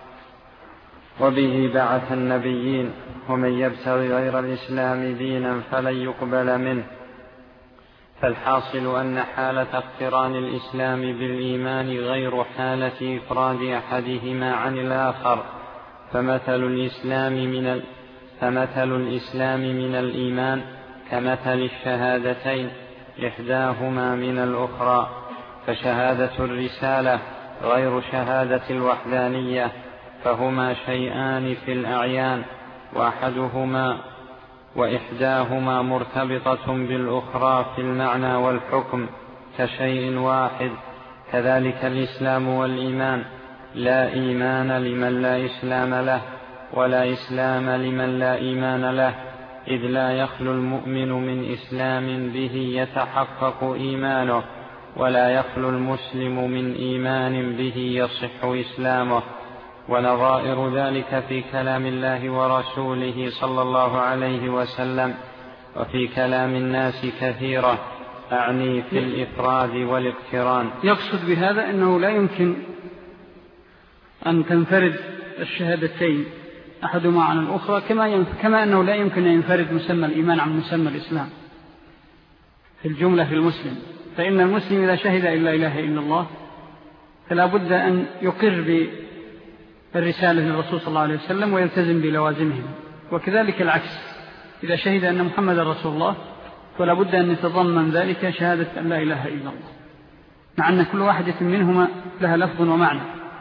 Speaker 2: وبه بعث النبيين. ومن يبتغي غير الإسلام دينا فلن يقبل منه. فالحاصل أن حالة اقتران الإسلام بالإيمان غير حالة إفراد أحدهما عن الآخر. فمثل الإسلام من ال... فمثل الإسلام من الإيمان كمثل الشهادتين، إحداهما من الأخرى. فشهادة الرسالة غير شهادة الوحدانية، فهما شيئان في الأعيان، وأحدهما وإحداهما مرتبطة بالأخرى في المعنى والحكم كشيء واحد. كذلك الإسلام والإيمان، لا إيمان لمن لا إسلام له، ولا إسلام لمن لا إيمان له، إذ لا يخلو المؤمن من إسلام به يتحقق إيمانه، ولا يخلو المسلم من إيمان به يصح إسلامه. ونظائر ذلك في كلام الله ورسوله صلى الله عليه وسلم، وفي كلام الناس كثيرة، أعني في الإفراد والاقتران.
Speaker 1: يقصد بهذا أنه لا يمكن أن تنفرد الشهادتين أحدهما عن الأخرى، كما, كما أنه لا يمكن أن ينفرد مسمى الإيمان عن مسمى الإسلام في الجملة في المسلم. فإن المسلم إذا شهد إلا إله إلا الله فلا بد أن يقر بالرسالة للرسول صلى الله عليه وسلم ويلتزم بلوازمهم، وكذلك العكس، إذا شهد أن محمد رسول الله ولا بد أن يتضمن ذلك شهادة أن لا إله إلا الله، مع أن كل واحدة منهما لها لفظ ومعنى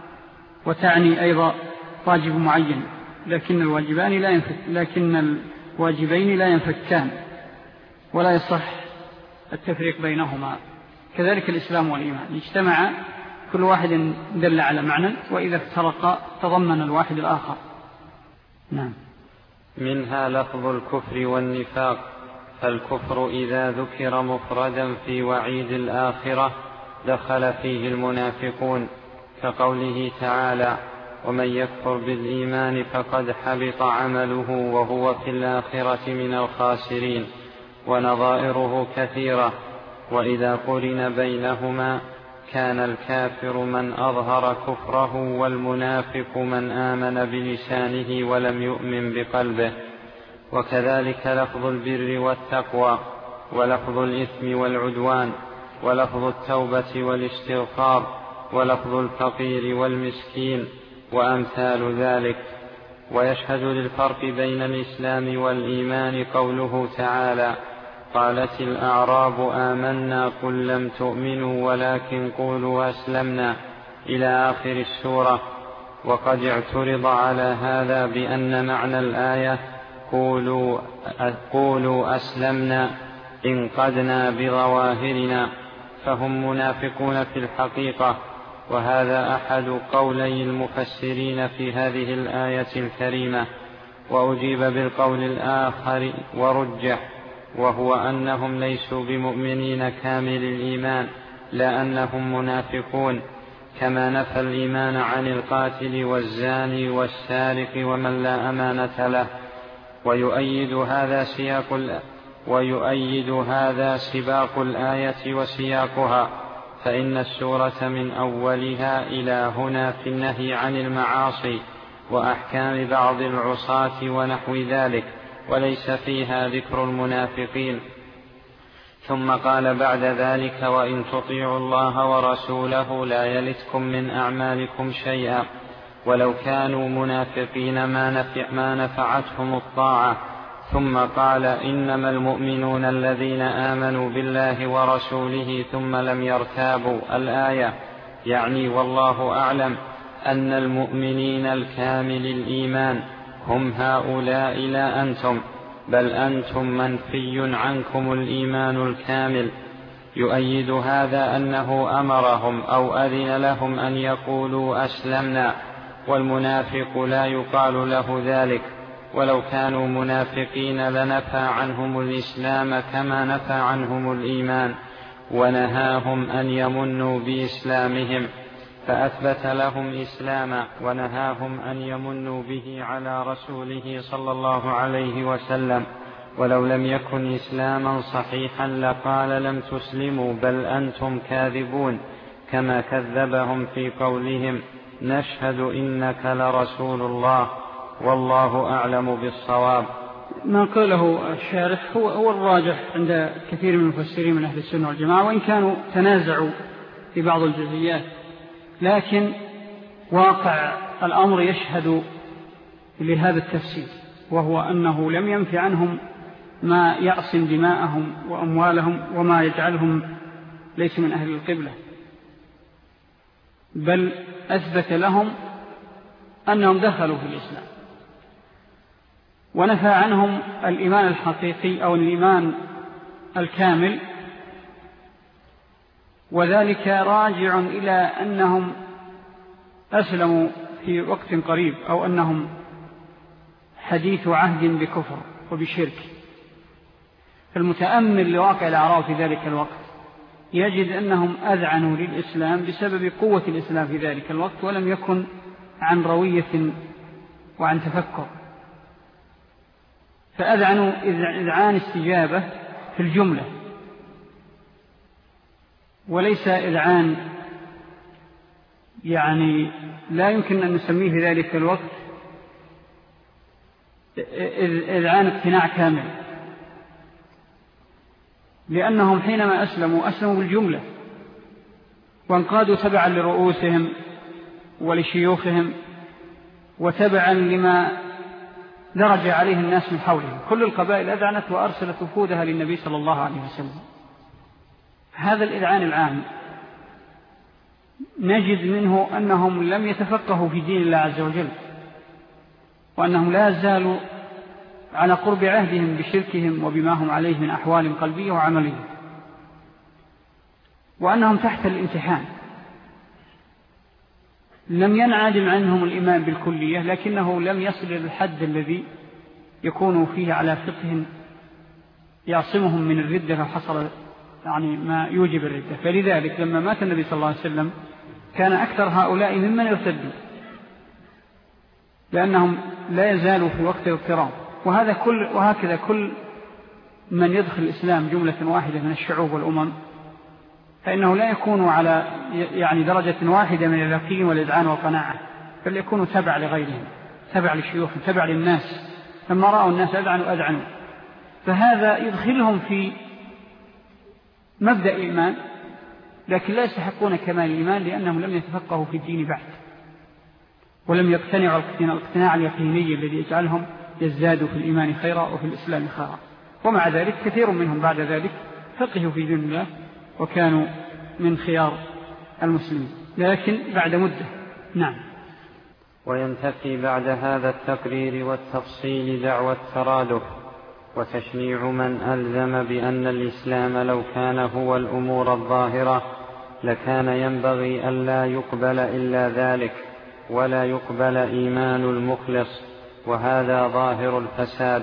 Speaker 1: وتعني أيضا واجب معين، لكن الواجبان لا ينفك لكن الواجبين لا ينفكان ولا يصح التفريق بينهما. كذلك الإسلام والإيمان اجتمع كل واحد دل على معنى، وإذا افترق تضمن الواحد الآخر. نعم.
Speaker 2: منها لفظ الكفر والنفاق، فالكفر إذا ذكر مفردا في وعيد الآخرة دخل فيه المنافقون، كقوله تعالى: ومن يكفر بالإيمان فقد حبط عمله وهو في الآخرة من الخاسرين، ونظائره كثيرة. وإذا قرن بينهما كان الكافر من أظهر كفره، والمنافق من آمن بلسانه ولم يؤمن بقلبه. وكذلك لفظ البر والتقوى، ولفظ الإثم والعدوان، ولفظ التوبة والاستغفار، ولفظ الفقير والمسكين، وأمثال ذلك. ويشهد للفرق بين الإسلام والإيمان قوله تعالى: قالت الأعراب آمنا قل لم تؤمنوا ولكن قولوا أسلمنا، إلى آخر السورة. وقد اعترض على هذا بأن معنى الآية قولوا, قولوا أسلمنا انقدنا بظواهرنا، فهم منافقون في الحقيقة. وهذا أحد قولي المفسرين في هذه الآية الكريمة. وأجيب بالقول الآخر ورجح، وهو أنهم ليسوا بمؤمنين كامل الإيمان، لأنهم منافقون، كما نفى الإيمان عن القاتل والزاني والسارق ومن لا أمانة له. ويؤيد هذا سياق ويؤيد هذا سباق الآية وسياقها، فإن السورة من أولها إلى هنا في النهي عن المعاصي وأحكام بعض العصاة ونحو ذلك، وليس فيها ذكر المنافقين. ثم قال بعد ذلك: وإن تطيعوا الله ورسوله لا يلتكم من أعمالكم شيئا، ولو كانوا منافقين ما, نفع ما نفعتهم الطاعة. ثم قال: إنما المؤمنون الذين آمنوا بالله ورسوله ثم لم يرتابوا، الآية. يعني والله أعلم أن المؤمنين الكامل الإيمان هم هؤلاء لا أنتم، بل أنتم منفي عنكم الإيمان الكامل. يؤيد هذا أنه أمرهم أو أذن لهم أن يقولوا أسلمنا، والمنافق لا يقال له ذلك، ولو كانوا منافقين لنفى عنهم الإسلام كما نفى عنهم الإيمان، ونهاهم أن يمنوا بإسلامهم، فأثبت لهم إسلاما ونهاهم أن يمنوا به على رسوله صلى الله عليه وسلم. ولو لم يكن إسلاما صحيحا لقال: لم تسلموا بل أنتم كاذبون، كما كذبهم في قولهم: نشهد إنك لرسول الله والله أعلم بالصواب.
Speaker 1: ما قاله الشارح هو, هو الراجح عند كثير من المفسرين من أهل السنة والجماعة، وإن كانوا تنازعوا في بعض الجزئيات، لكن واقع الأمر يشهد لهذا التفسير، وهو أنه لم ينفي عنهم ما يعصم دماءهم وأموالهم وما يجعلهم ليس من أهل القبلة، بل أثبت لهم أنهم دخلوا في الإسلام، ونفى عنهم الإيمان الحقيقي أو الإيمان الكامل، وذلك راجع إلى أنهم أسلموا في وقت قريب، أو أنهم حديث عهد بكفر وبشرك. فالمتأمل لواقع الأعراب في ذلك الوقت يجد أنهم أذعنوا للإسلام بسبب قوة الإسلام في ذلك الوقت، ولم يكن عن روية وعن تفكر، فأذعنوا إذعان استجابة في الجملة، وليس إذعان يعني لا يمكن أن نسميه في ذلك الوقت إذعان اقتناع كامل، لأنهم حينما أسلموا أسلموا بالجملة، وانقادوا تبعا لرؤوسهم ولشيوخهم، وتبعا لما درج عليه الناس من حولهم. كل القبائل أذعنت وأرسلت وفودها للنبي صلى الله عليه وسلم. هذا الإذعان العام نجد منه أنهم لم يتفقهوا في دين الله عز وجل، وأنهم لا زالوا على قرب عهدهم بشركهم وبما هم عليه من أحوال قلبية وعملية، وأنهم تحت الامتحان. لم ينعدم عنهم الإيمان بالكلية، لكنه لم يصل إلى الحد الذي يكون فيه على فقه يعصمهم من الردة فحصل يعني ما يوجب الردة. فلذلك لما مات النبي صلى الله عليه وسلم كان أكثر هؤلاء ممن يرتدوا، لأنهم لا يزالوا في وقت الاضطراب. وهذا كل وهكذا كل من يدخل الإسلام جملة واحدة من الشعوب والأمم فإنه لا يكون على يعني درجة واحدة من اليقين والإذعان والقناعة، بل يكون تبع لغيرهم، تبع للشيوخ، تبع للناس. لما رأوا الناس أذعنوا أذعنوا، فهذا يدخلهم في مبدأ الإيمان، لكن لا يستحقون كمال الإيمان لأنهم لم يتفقهوا في الدين بعد، ولم يقتنعوا الاقتناع اليقيني الذي يجعلهم يزدادوا في الإيمان خيرا وفي الإسلام خيرا. ومع ذلك كثير منهم بعد ذلك فقهوا في دين الله وكانوا من خيار المسلمين، لكن بعد مدة. نعم.
Speaker 2: وينتفي بعد هذا التقرير والتفصيل دعوى الترادف وتشنيع من ألزم بأن الإسلام لو كان هو الأمور الظاهرة لكان ينبغي أن لا يقبل إلا ذلك، ولا يقبل إيمان المخلص، وهذا ظاهر الفساد.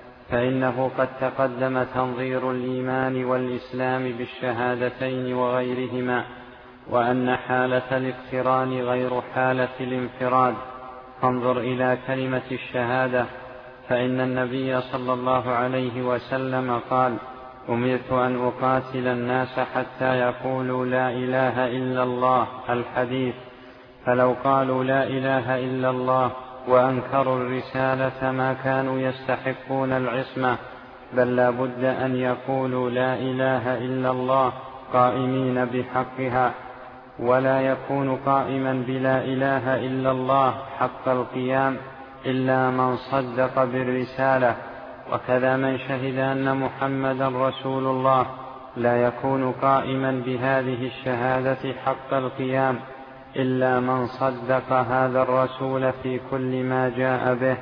Speaker 2: فإنه قد تقدم تنظير الإيمان والإسلام بالشهادتين وغيرهما، وأن حالة الاقتران غير حالة الانفراد. فانظر إلى كلمة الشهادة، فإن النبي صلى الله عليه وسلم قال: أمرت أن أقاتل الناس حتى يقولوا لا إله إلا الله، الحديث. فلو قالوا لا إله إلا الله وأنكروا الرسالة ما كانوا يستحقون العصمة، بل لا بد أن يقولوا لا إله إلا الله قائمين بحقها، ولا يكون قائما بلا إله إلا الله حق القيام إلا من صدق بالرسالة. وكذا من شهد أن محمدا رسول الله لا يكون قائما بهذه الشهادة حق القيام إلا من صدق هذا الرسول في كل ما جاء به،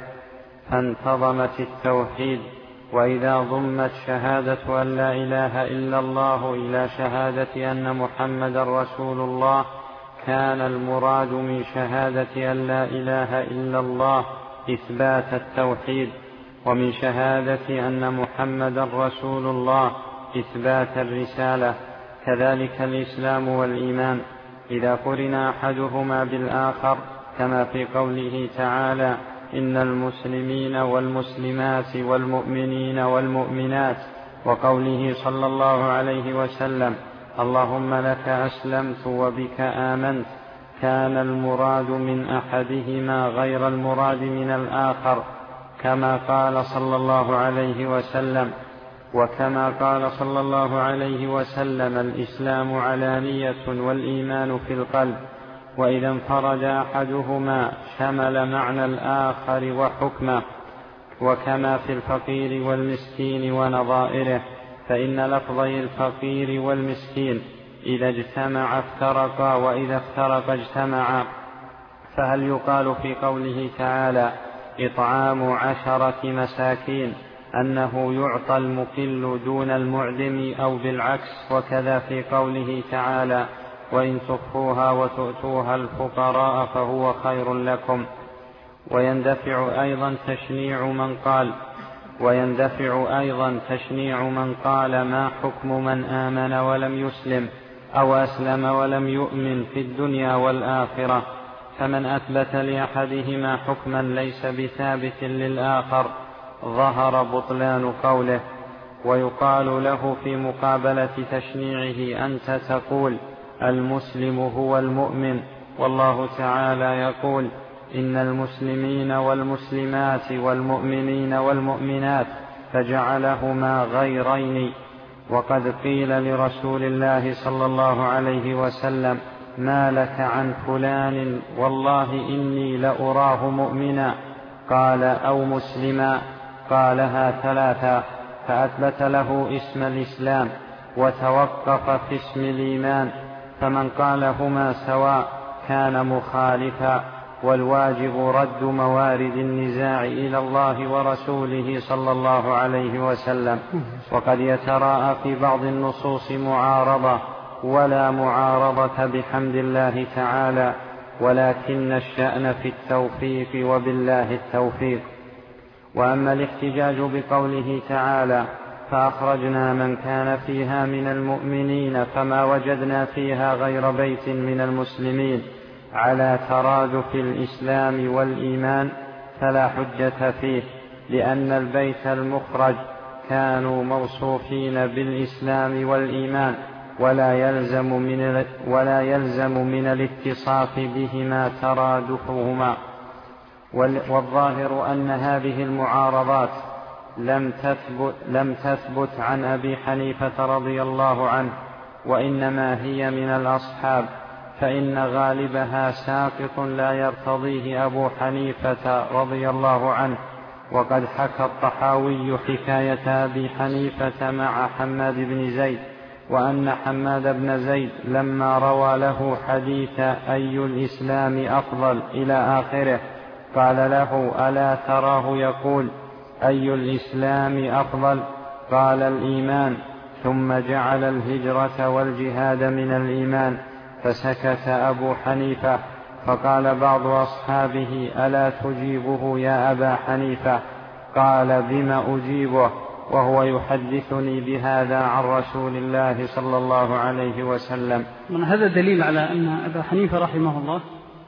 Speaker 2: فانتظمت التوحيد. وإذا ضمت شهادة أن لا إله إلا الله إلى شهادة أن محمدا رسول الله كان المراد من شهادة أن لا إله إلا الله إثبات التوحيد، ومن شهادة أن محمدا رسول الله إثبات الرسالة. كذلك الإسلام والإيمان إذا قرن أحدهما بالآخر، كما في قوله تعالى: إن المسلمين والمسلمات والمؤمنين والمؤمنات، وقوله صلى الله عليه وسلم: اللهم لك أسلمت وبك آمنت، كان المراد من أحدهما غير المراد من الآخر، كما قال صلى الله عليه وسلم وكما قال صلى الله عليه وسلم: الإسلام علانية والإيمان في القلب. وإذا انفرد أحدهما شمل معنى الآخر وحكمه، وكما في الفقير والمسكين ونظائره، فإن لفظي الفقير والمسكين إذا اجتمع افترقا، وإذا افترقا اجتمعا. فهل يقال في قوله تعالى: إطعام عشرة مساكين أنه يعطى المقل دون المعدم، أو بالعكس؟ وكذا في قوله تعالى: وإن تخفوها وتؤتوها الفقراء فهو خير لكم. ويندفع أيضا تشنيع من قال ويندفع أيضا تشنيع من قال: ما حكم من آمن ولم يسلم، أو أسلم ولم يؤمن في الدنيا والآخرة؟ فمن أثبت لأحدهما حكما ليس بثابت للآخر ظهر بطلان قوله. ويقال له في مقابلة تشنيعه: أنت تقول المسلم هو المؤمن، والله تعالى يقول: إن المسلمين والمسلمات والمؤمنين والمؤمنات، فجعلهما غيرين. وقد قيل لرسول الله صلى الله عليه وسلم: ما لك عن فلان والله إني لأراه مؤمنا، قال أو مسلما، قالها ثلاثا فأثبت له اسم الإسلام وتوقف في اسم الإيمان، فمن قالهما سواء كان مخالفا، والواجب رد موارد النزاع إلى الله ورسوله صلى الله عليه وسلم. وقد يتراءى في بعض النصوص معارضة ولا معارضة بحمد الله تعالى، ولكن الشأن في التوفيق وبالله التوفيق. وأما الاحتجاج بقوله تعالى فأخرجنا من كان فيها من المؤمنين فما وجدنا فيها غير بيت من المسلمين على ترادف الإسلام والإيمان، فلا حجة فيه، لأن البيت المخرج كانوا موصوفين بالإسلام والإيمان، ولا يلزم من, ولا يلزم من الاتصاف بهما ترادفهما. والظاهر أن هذه المعارضات لم تثبت, لم تثبت عن أبي حنيفة رضي الله عنه، وإنما هي من الأصحاب، فإن غالبها ساقط لا يرتضيه أبو حنيفة رضي الله عنه. وقد حكى الطحاوي حكاية أبي حنيفة مع حماد بن زيد، وأن حماد بن زيد لما روى له حديث أي الإسلام أفضل إلى آخره قال له ألا تراه يقول أي الإسلام أفضل؟ قال الإيمان، ثم جعل الهجرة والجهاد من الإيمان، فسكت أبو حنيفة. فقال بعض أصحابه ألا تجيبه يا أبا حنيفة؟ قال بما أجيبه وهو يحدثني بهذا عن رسول الله صلى الله عليه وسلم.
Speaker 1: من هذا دليل على أن أبا حنيفة رحمه الله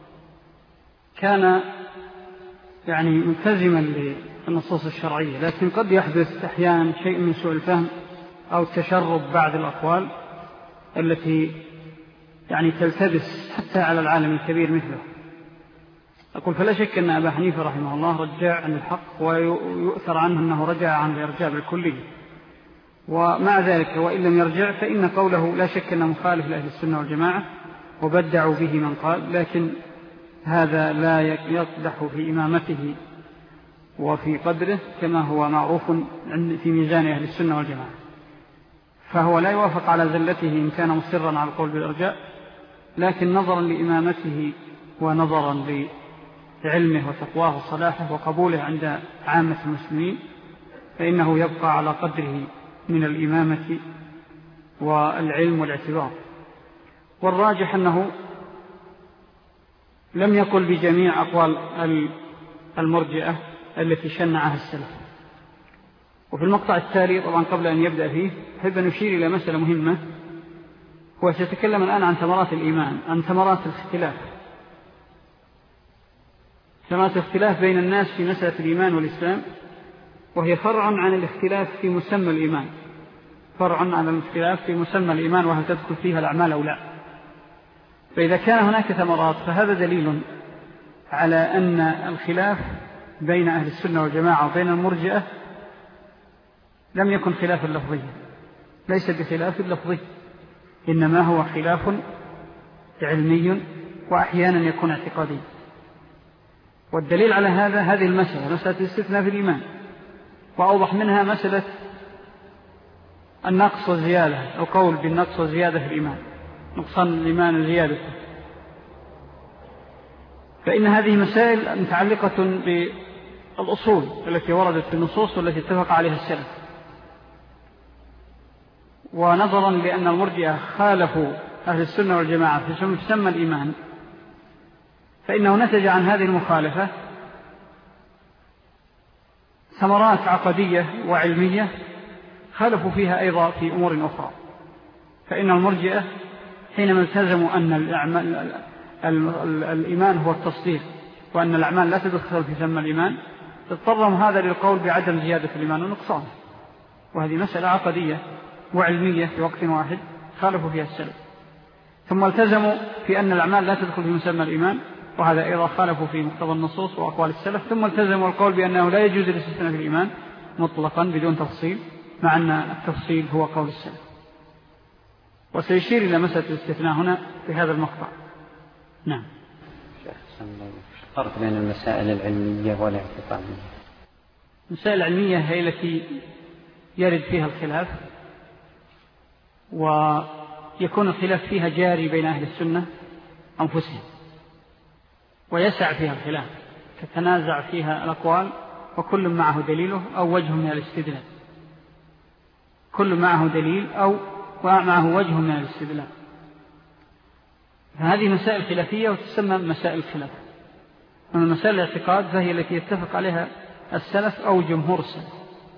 Speaker 1: كان يعني ملتزما بالنصوص الشرعية، لكن قد يحدث أحيانا شيء من سوء الفهم أو تشرب بعض الأقوال التي يعني تلتبس حتى على العالم الكبير مثله. أقول فلا شك أن أبا حنيفة رحمه الله رجع عن الحق، ويؤثر عنه أنه رجع عن الإرجاء بالكلية، ومع ذلك وإن لم يرجع فإن قوله لا شك أنه مخالف لأهل السنة والجماعة وبدعوا به من قال، لكن هذا لا يقدح في إمامته وفي قدره كما هو معروف في ميزان أهل السنة والجماعة، فهو لا يوافق على زلته إن كان مصرا على القول بالإرجاء، لكن نظرا لإمامته ونظرا لعلمه وتقواه وصلاحه وقبوله عند عامة المسلمين فإنه يبقى على قدره من الإمامة والعلم والاعتبار. والراجح أنه لم يقل بجميع أقوال المرجئة التي شنعها السلف. وفي المقطع التالي طبعا قبل أن يبدأ فيه أحب أن نشير إلى مسألة مهمة، هو سيتكلم الآن عن ثمرات الإيمان، عن ثمرات الاختلاف، ثمرات الاختلاف بين الناس في مسألة الإيمان والإسلام، وهي فرع عن الاختلاف في مسمى الإيمان، فرع عن الاختلاف في مسمى الإيمان وهل تدخل فيها الأعمال أو لا. فإذا كان هناك ثمرات فهذا دليل على أن الخلاف بين أهل السنة والجماعة وبين المرجئة لم يكن خلافا لفظيا، ليس بخلاف لفظي، إنما هو خلاف علمي وأحيانا يكون اعتقادي. والدليل على هذا هذه المسألة، مسألة الاستثناء في الإيمان، وأوضح منها مسألة النقص والزيادة، القول بالنقص والزيادة في الإيمان، نقصان الإيمان وزيادته، فإن هذه مسائل متعلقة بالأصول التي وردت في النصوص والتي اتفق عليها السلف. ونظرا لأن المرجئة خالفوا أهل السنة والجماعة في مسمى الإيمان، فإنه نتج عن هذه المخالفة ثمرات عقدية وعلمية خالفوا فيها أيضا في أمور أخرى. فإن المرجئة حينما التزموا أن الإيمان هو التصديق وأن الأعمال لا تدخل في ثم الإيمان، اضطرهم هذا للقول بعدم زيادة الإيمان ونقصانه، وهذه مسألة عقدية وعلمية في وقت واحد خالفوا فيها السلف. ثم التزموا في أن الأعمال لا تدخل في مسمى الإيمان، وهذا أيضا خالفوا في مقتضى النصوص وأقوال السلف. ثم التزموا القول بأنه لا يجوز الاستثناء في الإيمان مطلقا بدون تفصيل، مع أن التفصيل هو قول السلف. وسيشير إلى مسألة الاستثناء هنا في هذا المقطع. نعم.
Speaker 2: فرق بين المسائل العلمية والاعتقادية.
Speaker 1: المسائل العلمية هي التي يرد فيها الخلاف، ويكون الخلاف فيها جاري بين أهل السنة أنفسهم، ويسع فيها الخلاف، تتنازع فيها الأقوال، وكل معه دليله أو وجه من الاستدلال، كل معه دليل أو معه وجه من الاستدلال. فهذه مسائل خلافية وتسمى مسائل الخلاف. أما مسائل الاعتقاد فهي التي يتفق عليها السلف أو جمهور السلف.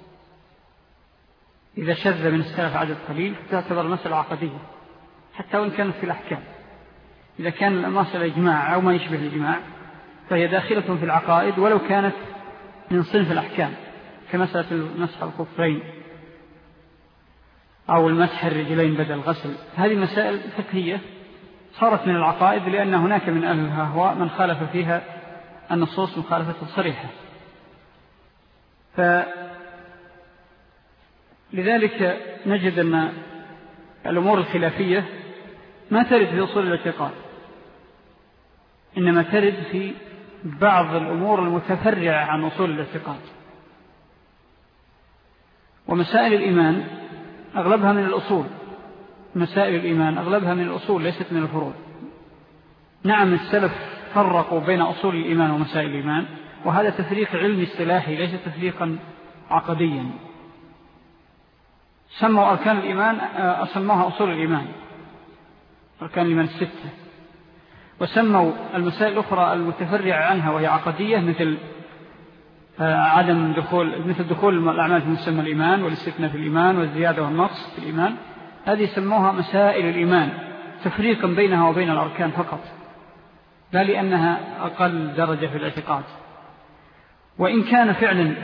Speaker 1: إذا شذ من السلف عدد قليل تعتبر مسألة عقدية حتى وإن كانت في الأحكام. إذا كان المسألة إجماع أو ما يشبه الإجماع فهي داخلة في العقائد ولو كانت من صنف الأحكام، كمسألة المسح الخفين أو المسح الرجلين بدل الغسل. هذه مسائل فقهية صارت من العقائد، لأن هناك من أهل الأهواء من خالف فيها النصوص مخالفة صريحة. فلذلك نجد أن الأمور الخلافية ما ترد في أصول الاعتقاد، إنما ترد في بعض الأمور المتفرعة عن أصول الاعتقاد. ومسائل الإيمان أغلبها من الأصول، مسائل الإيمان أغلبها من الأصول ليست من الفروع. نعم السلف فرقوا بين أصول الإيمان ومسائل الإيمان، وهذا تفريق علمي اصطلاحي ليس تفريقا عقديا. سموا أركان الإيمان أسموها أصول الإيمان، أركان الإيمان الستة، وسموا المسائل الأخرى المتفرعة عنها وهي عقدية مثل عدم دخول مثل دخول الأعمال في مسمى الإيمان والاستثناء في الإيمان والزيادة والنقص في الإيمان. هذه سموها مسائل الإيمان تفريقا بينها وبين الأركان فقط، لا لأنها أقل درجة في الاعتقاد. وإن كان فعلا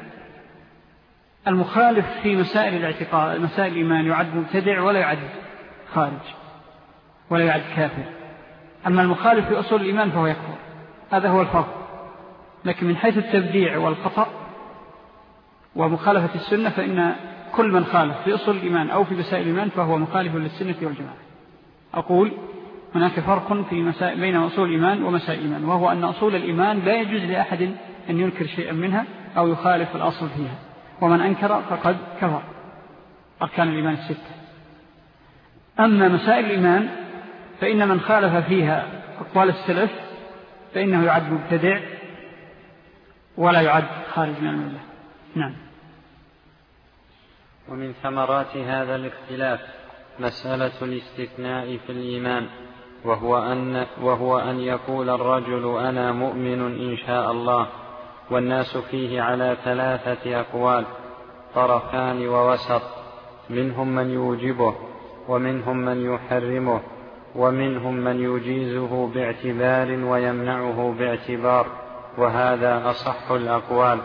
Speaker 1: المخالف في مسائل الاعتقاد مسائل الإيمان يعد مبتدع ولا يعد خارج ولا يعد كافر، أما المخالف في أصول الإيمان فهو يكفر. هذا هو الفرق. لكن من حيث التبديع والخطأ ومخالفة السنة فإن كل من خالف في أصول الإيمان أو في مسائل الإيمان فهو مخالف للسنة والجماعة. أقول هناك فرق في مسائل بين أصول الإيمان ومسائل الإيمان، وهو أن أصول الإيمان لا يجوز لأحد أن ينكر شيئا منها أو يخالف الأصل فيها، ومن أنكر فقد كفر أركان الإيمان الستة. أما مسائل الإيمان فإن من خالف فيها أقوال السلف فإنه يعد مبتدع ولا يعد خارج من الملة. نعم.
Speaker 2: ومن ثمرات هذا الاختلاف مسألة الاستثناء في الإيمان، وهو أن, وهو أن يقول الرجل أنا مؤمن إن شاء الله، والناس فيه على ثلاثة أقوال طرفان ووسط، منهم من يوجبه ومنهم من يحرمه ومنهم من يجيزه باعتبار ويمنعه باعتبار، وهذا أصح الأقوال.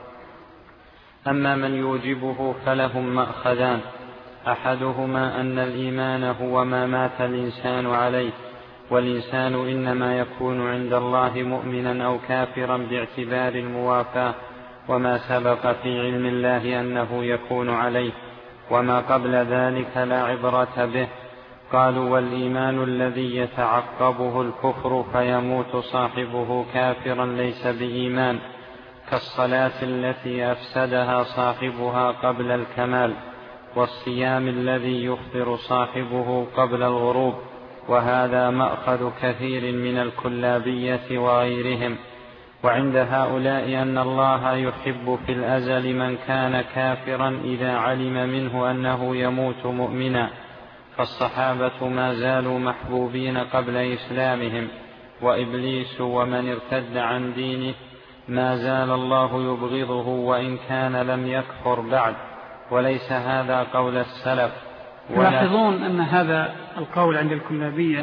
Speaker 2: أما من يوجبه فلهم مأخذان، أحدهما أن الإيمان هو ما مات الإنسان عليه، والإنسان إنما يكون عند الله مؤمنا أو كافرا باعتبار الموافاة، وما سبق في علم الله أنه يكون عليه، وما قبل ذلك لا عبرة به. قالوا والإيمان الذي يتعقبه الكفر فيموت صاحبه كافرا ليس بإيمان، كالصلاة التي أفسدها صاحبها قبل الكمال، والصيام الذي يفطر صاحبه قبل الغروب، وهذا مأخذ كثير من الكلابية وغيرهم. وعند هؤلاء أن الله يحب في الأزل من كان كافرا إذا علم منه أنه يموت مؤمنا، فالصحابة ما زالوا محبوبين قبل إسلامهم، وإبليس ومن ارتد عن دينه ما زال الله يبغضه وإن كان لم يكفر بعد. وليس هذا قول السلف.
Speaker 1: يلاحظون أن هذا القول عند الكلابية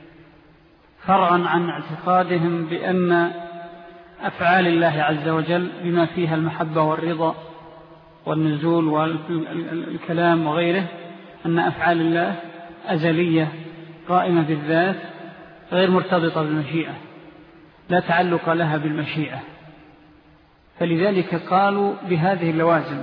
Speaker 1: فرعا عن اعتقادهم بأن أفعال الله عز وجل بما فيها المحبة والرضا والنزول والكلام وغيره، أن أفعال الله أزلية قائمة بالذات غير مرتبطة بالمشيئة، لا تعلق لها بالمشيئة، فلذلك قالوا بهذه اللوازم،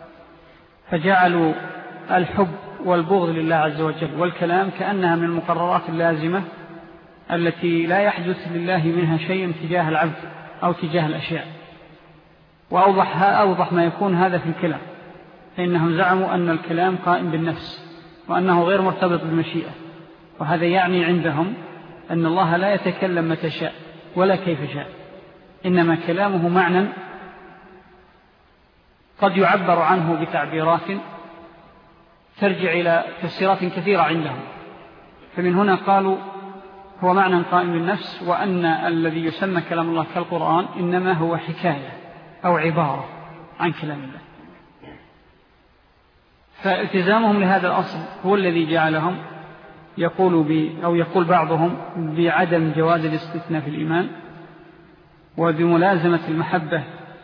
Speaker 1: فجعلوا الحب والبغض لله عز وجل والكلام كأنها من المقررات اللازمة التي لا يحدث لله منها شيء تجاه العبد أو تجاه الأشياء. وأوضح أوضح ما يكون هذا في الكلام، فإنهم زعموا أن الكلام قائم بالنفس وأنه غير مرتبط بالمشيئة، وهذا يعني عندهم أن الله لا يتكلم متى شاء ولا كيف شاء، إنما كلامه معنى قد يعبر عنه بتعبيرات ترجع إلى تفسيرات كثيرة عندهم. فمن هنا قالوا هو معنى قائم بالنفس، وأن الذي يسمى كلام الله كالقرآن إنما هو حكاية أو عبارة عن كلام الله. فالتزامهم لهذا الأصل هو الذي جعلهم يقول ب أو يقول بعضهم بعدم جواز الاستثناء في الإيمان، وبملازمة المحبة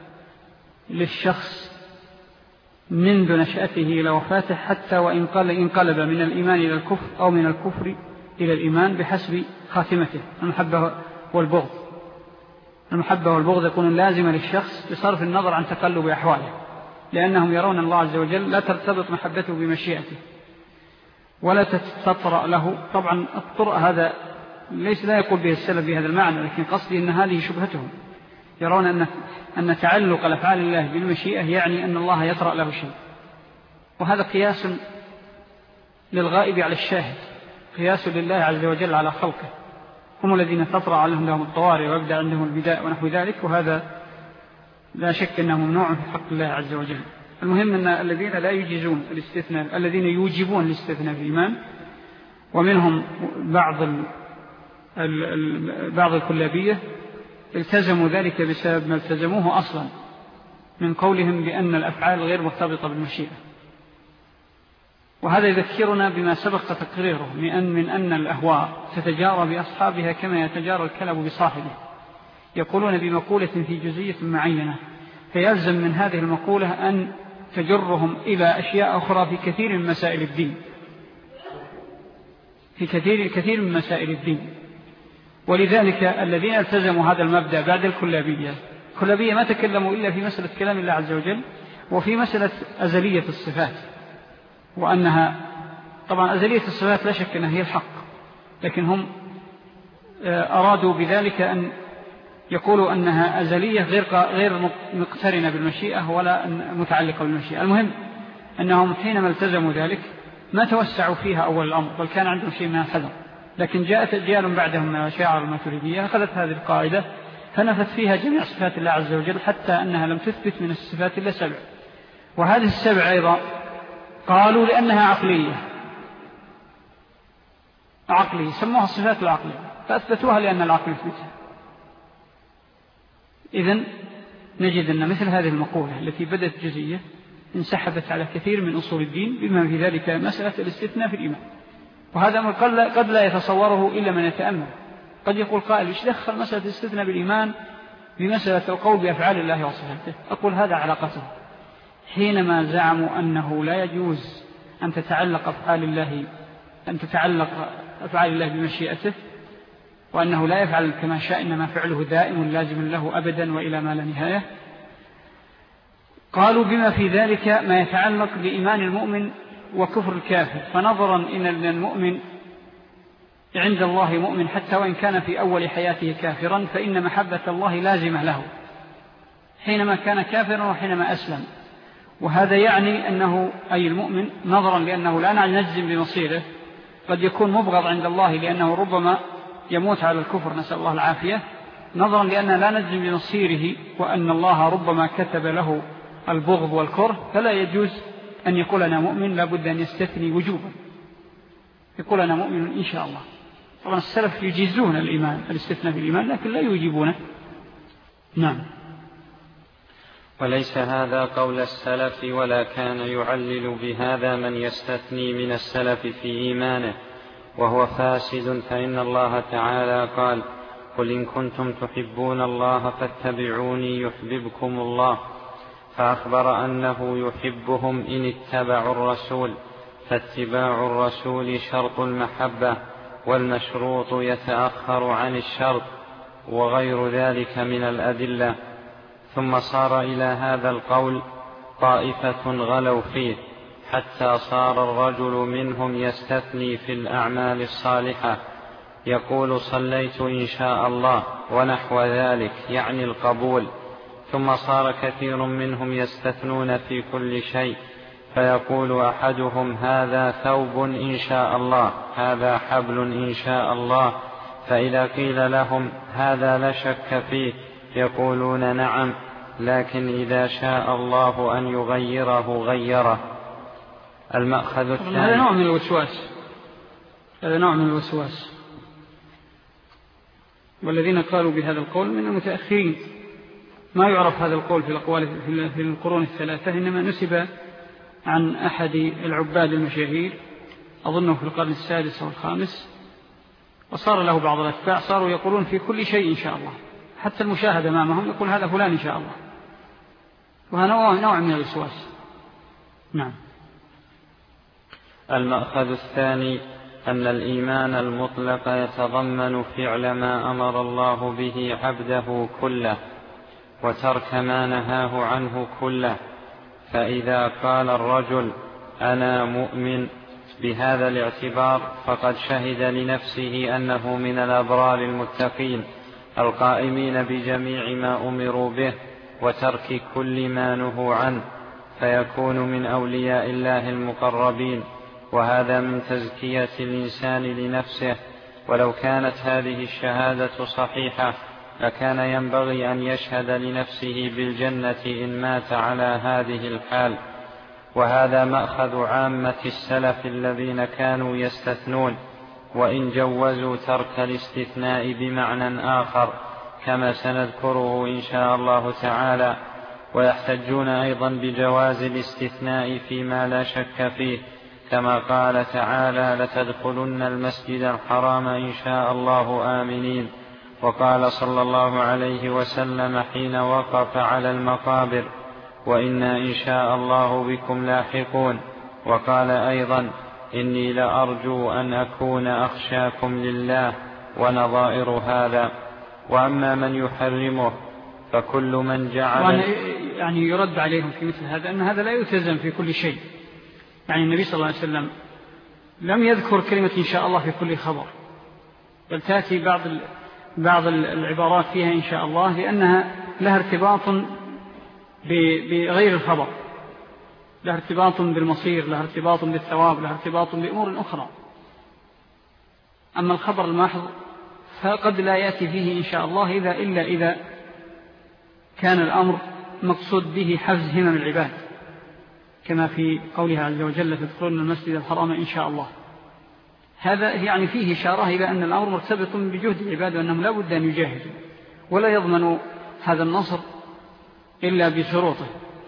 Speaker 1: للشخص منذ نشأته إلى وفاته، حتى وإن انقلب من الإيمان إلى الكفر أو من الكفر إلى الإيمان بحسب خاتمته. المحبة والبغض المحبة والبغض يكون لازمة للشخص بصرف النظر عن تقلب أحواله، لأنهم يرون الله عز وجل لا ترتبط محبته بمشيئته ولا تتطرأ له. طبعا الطرأ هذا ليس لا يقول به السلف بهذا المعنى، لكن قصدي أن هذه شبهتهم، يرون أن, أن تعلق الأفعال الله بالمشيئة يعني أن الله يطرأ له شيء، وهذا قياس للغائب على الشاهد، قياس لله عز وجل على خلقه. هم الذين تطرأ عليهم لهم الطوارئ ويبدأ عندهم البداء ونحو ذلك، وهذا لا شك أنه ممنوع في حق الله عز وجل. المهم أن الذين لا يجيزون الاستثناء، الذين يوجبون الاستثناء في الإيمان، ومنهم بعض ال ال ال بعض الكلابية التزموا ذلك بسبب ما التزموه أصلا من قولهم بأن الأفعال غير مرتبطة بالمشيئة. وهذا يذكرنا بما سبق تقريره من أن, من أن الأهواء تتجارى بأصحابها كما يتجارى الكلب بصاحبه. يقولون بمقولة في جزئية معينة، فيلزم من هذه المقولة أن تجرهم إلى أشياء أخرى في كثير من مسائل الدين في كثير, كثير من مسائل الدين. ولذلك الذين التزموا هذا المبدأ بعد الكلابية، الكلابية ما تكلموا إلا في مسألة كلام الله عز وجل وفي مسألة أزلية الصفات، وأنها طبعا أزلية الصفات لا شك أنها هي الحق، لكن هم أرادوا بذلك أن يقولوا أنها أزلية غير غير مقترنة بالمشيئة ولا متعلقة بالمشيئة. المهم أنهم حينما التزموا ذلك ما توسعوا فيها أول الأمر، بل كان عندهم شيء من الحذر. لكن جاءت أجيال بعدهم من الأشاعرة الماتريدية أخذت هذه القاعدة فنفت فيها جميع صفات الله عز وجل، حتى أنها لم تثبت من الصفات إلا سبع، وهذه السبع أيضا قالوا لأنها عقلية عقلية سموها الصفات العقلية، فأثبتوها لأن العقل يثبتها. إذن نجد أن مثل هذه المقولة التي بدأت جزئية انسحبت على كثير من أصول الدين، بما في ذلك مسألة الاستثناء في الإيمان. وهذا من قد لا يتصوره إلا من يتأمل. قد يقول قائل إيش دخل مسألة الاستثناء بالإيمان بمسألة القول بأفعال الله وصفاته؟ أقول هذا علاقته. حينما زعموا أنه لا يجوز أن تتعلق أفعال الله أن تتعلق أفعال الله بمشيئته، وأنه لا يفعل كما شاء إنما فعله دائم لازم له أبدا وإلى ما لا نهاية، قالوا بما في ذلك ما يتعلق بإيمان المؤمن وكفر الكافر. فنظرا إن المؤمن عند الله مؤمن حتى وإن كان في أول حياته كافرا، فإن محبة الله لازمة له حينما كان كافرا وحينما أسلم. وهذا يعني أنه أي المؤمن نظرا لأنه لا نجزم بمصيره قد يكون مبغض عند الله لأنه ربما يموت على الكفر نسأل الله العافية، نظرا لأننا لا نجزم بمصيره وأن الله ربما كتب له البغض والكره، فلا يجوز أن يقول أنا مؤمن، لابد أن يستثني وجوبا، يقول أنا مؤمن إن شاء الله. طبعا السلف يجيزون الإيمان الاستثناء بالإيمان لكن لا يوجبونه. نعم.
Speaker 2: وليس هذا قول السلف، ولا كان يعلل بهذا من يستثني من السلف في إيمانه، وهو فاسد. فإن الله تعالى قال: قل إن كنتم تحبون الله فاتبعوني يحببكم الله، فأخبر أنه يحبهم إن اتبعوا الرسول، فاتباع الرسول شرط المحبة، والمشروط يتأخر عن الشرط، وغير ذلك من الأدلة. ثم صار إلى هذا القول طائفة غلوا فيه، حتى صار الرجل منهم يستثني في الأعمال الصالحة يقول صليت إن شاء الله ونحو ذلك يعني القبول، ثم صار كثير منهم يستثنون في كل شيء، فيقول أحدهم هذا ثوب إن شاء الله، هذا حبل إن شاء الله، فإذا قيل لهم هذا لا شك فيه يقولون نعم، لكن إذا شاء الله أن يغيره غيره. المأخذ الثاني.
Speaker 1: هذا نوع من الوسواس، هذا نوع من الوسواس، والذين قالوا بهذا القول من المتأخرين. ما يعرف هذا القول في الأقوال في القرون الثلاثة، إنما نسب عن أحد العباد المشاهير أظنه في القرن السادس أو الخامس، وصار له بعض الأتباع صاروا يقولون في كل شيء إن شاء الله، حتى المشاهد أمامهم يقول هذا فلان إن شاء الله، وهذا نوع من الوسواس. نعم.
Speaker 2: المأخذ الثاني أن الإيمان المطلق يتضمن فعل ما أمر الله به عبده كله وترك ما نهاه عنه كله، فإذا قال الرجل أنا مؤمن بهذا الاعتبار فقد شهد لنفسه أنه من الأبرار المتقين القائمين بجميع ما أمروا به وترك كل ما نهوا عنه، فيكون من أولياء الله المقربين، وهذا من تزكية الإنسان لنفسه. ولو كانت هذه الشهادة صحيحة لكان ينبغي أن يشهد لنفسه بالجنة إن مات على هذه الحال، وهذا مأخذ عامة السلف الذين كانوا يستثنون، وإن جوزوا ترك الاستثناء بمعنى آخر كما سنذكره إن شاء الله تعالى، ويحتجون أيضا بجواز الاستثناء فيما لا شك فيه، كما قال تعالى لتدخلن المسجد الحرام إن شاء الله آمنين، وقال صلى الله عليه وسلم حين وقف على المقابر وإنا إن شاء الله بكم لاحقون، وقال أيضا إني لأرجو أن أكون أخشاكم لله، ونظائر هذا. وأما من يحرمه فكل من جعل
Speaker 1: يعني يرد عليهم في مثل هذا أن هذا لا يلتزم في كل شيء. يعني النبي صلى الله عليه وسلم لم يذكر كلمة إن شاء الله في كل خبر، بل تأتي بعض بعض العبارات فيها إن شاء الله لأنها لها ارتباط بغير الخبر، لها ارتباط بالمصير، لها ارتباط بالثواب، لها ارتباط بأمور أخرى. أما الخبر الماحظ فقد لا يأتي فيه إن شاء الله إذا إلا إذا كان الأمر مقصود به حفز همم العباد، كما في قولها عز وجل تدخلون المسجد الحرام إن شاء الله. هذا يعني فيه إشارة إلى أن الأمر مرتبط بجهد العباد، وأنهم لا بد أن يجاهدوا، ولا يضمن هذا النصر إلا بشروطه.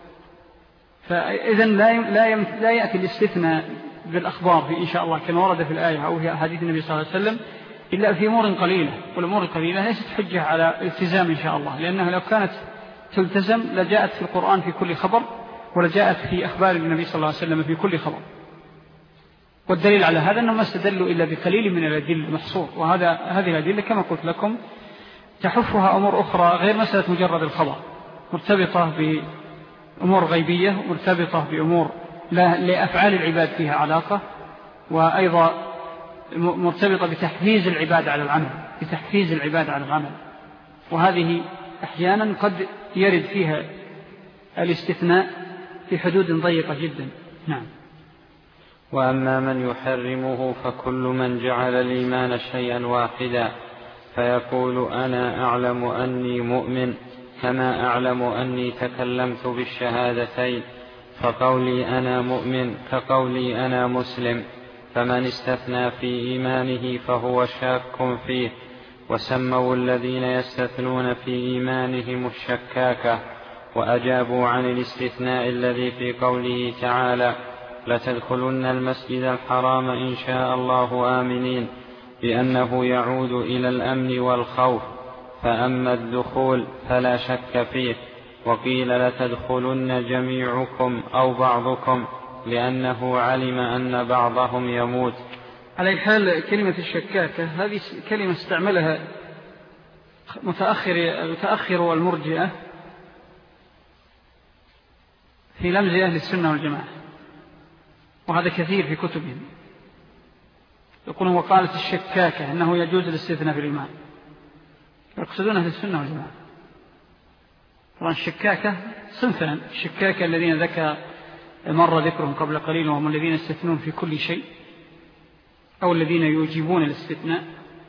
Speaker 1: فإذن لا يأتي الاستثناء بالأخبار في إن شاء الله كما ورد في الآية أو في حديث النبي صلى الله عليه وسلم إلا في أمور قليلة، والأمور القليلة ليست حجة على التزام إن شاء الله، لأنها لو كانت تلتزم لجاءت في القرآن في كل خبر، ولجاءت في أخبار النبي صلى الله عليه وسلم في كل خبر. والدليل على هذا أنهم ما استدلوا إلا بقليل من الأدلة المحصور، وهذا هذه الأدلة كما قلت لكم تحفها أمور أخرى غير مسألة مجرد الخبر، مرتبطة بأمور غيبية، مرتبطة بأمور لأفعال العباد فيها علاقة، وأيضا مرتبطة بتحفيز العباد على العمل، بتحفيز العباد على العمل، وهذه أحيانا قد يرد فيها الاستثناء في حدود ضيقة جدا. نعم.
Speaker 2: وأما من يحرمه فكل من جعل الإيمان شيئا واحدا، فيقول أنا أعلم أني مؤمن كما أعلم أني تكلمت بالشهادتين، فقولي أنا مؤمن كقولي أنا مسلم، فمن استثنى في إيمانه فهو شاك فيه، وسموا الذين يستثنون في إيمانهم الشكاكة، وأجابوا عن الاستثناء الذي في قوله تعالى لتدخلن المسجد الحرام إن شاء الله آمنين بأنه يعود إلى الأمن والخوف، فأما الدخول فلا شك فيه، وقيل لتدخلن جميعكم أو بعضكم لأنه علم أن بعضهم يموت.
Speaker 1: على حال كلمة الشكاكة هذه كلمة استعملها متأخر المتأخر والمرجئة في لمز أهل السنة والجماعة، وهذا كثير في كتبهم. يقولون وقالت الشكاكة أنه يجوز الاستثناء في الإيمان، يقصدون أهل السنة والجماعة. طبعا الشكاكة صنفان: الشكاكة الذين ذكر مر ذكرهم قبل قليل وهم الذين يستثنون في كل شيء، أو الذين يجيبون الاستثناء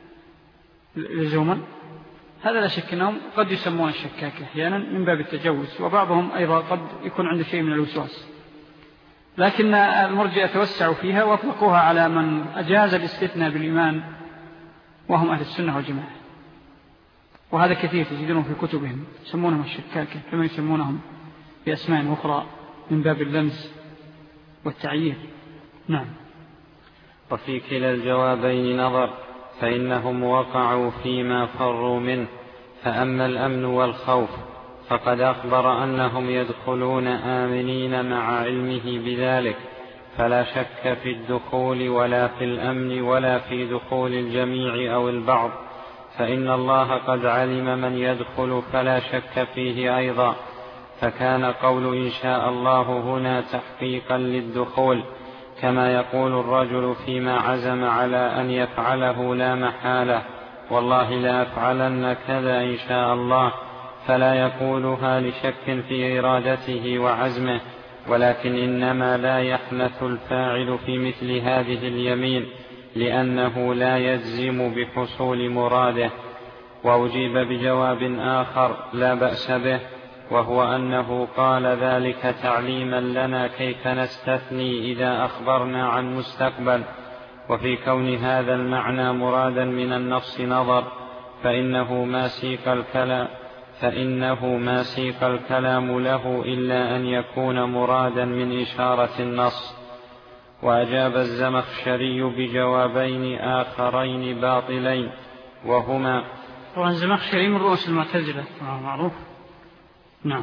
Speaker 1: لزوما، هذا لا شك أنهم قد يسمون الشكاكة أحيانا من باب التجوز، وبعضهم أيضا قد يكون عنده شيء من الوسواس، لكن المرجئة توسعوا فيها وأطلقوها على من أجاز الاستثناء بالإيمان وهم أهل السنة والجماعة. وهذا كثير تجدونه في كتبهم، يسمونهم الشكاكة كما يسمونهم بأسماء أخرى من باب اللمس والتعيير. نعم.
Speaker 2: وفي كلا الجوابين نظر، فإنهم وقعوا فيما فروا منه. فأما الأمن والخوف فقد أخبر أنهم يدخلون آمنين مع علمه بذلك، فلا شك في الدخول ولا في الأمن ولا في دخول الجميع أو البعض، فإن الله قد علم من يدخل فلا شك فيه أيضا. فكان قول إن شاء الله هنا تحقيقا للدخول، كما يقول الرجل فيما عزم على أن يفعله لا محالة: والله لا أفعلن كذا إن شاء الله، فلا يقولها لشك في إرادته وعزمه، ولكن إنما لا يحنث الفاعل في مثل هذه اليمين لأنه لا يجزم بحصول مراده. وأجيب بجواب آخر لا بأس به، وهو أنه قال ذلك تعليما لنا كيف نستثني إذا أخبرنا عن مستقبل. وفي كون هذا المعنى مرادا من النص نظر، فإنه ما سيق الكلام فإنه ما سيق الكلام له إلا أن يكون مرادا من إشارة النص. وأجاب الزمخشري بجوابين آخرين باطلين، وهما:
Speaker 1: طبعا الزمخشري من رؤوس المعتزلة معروف. نعم.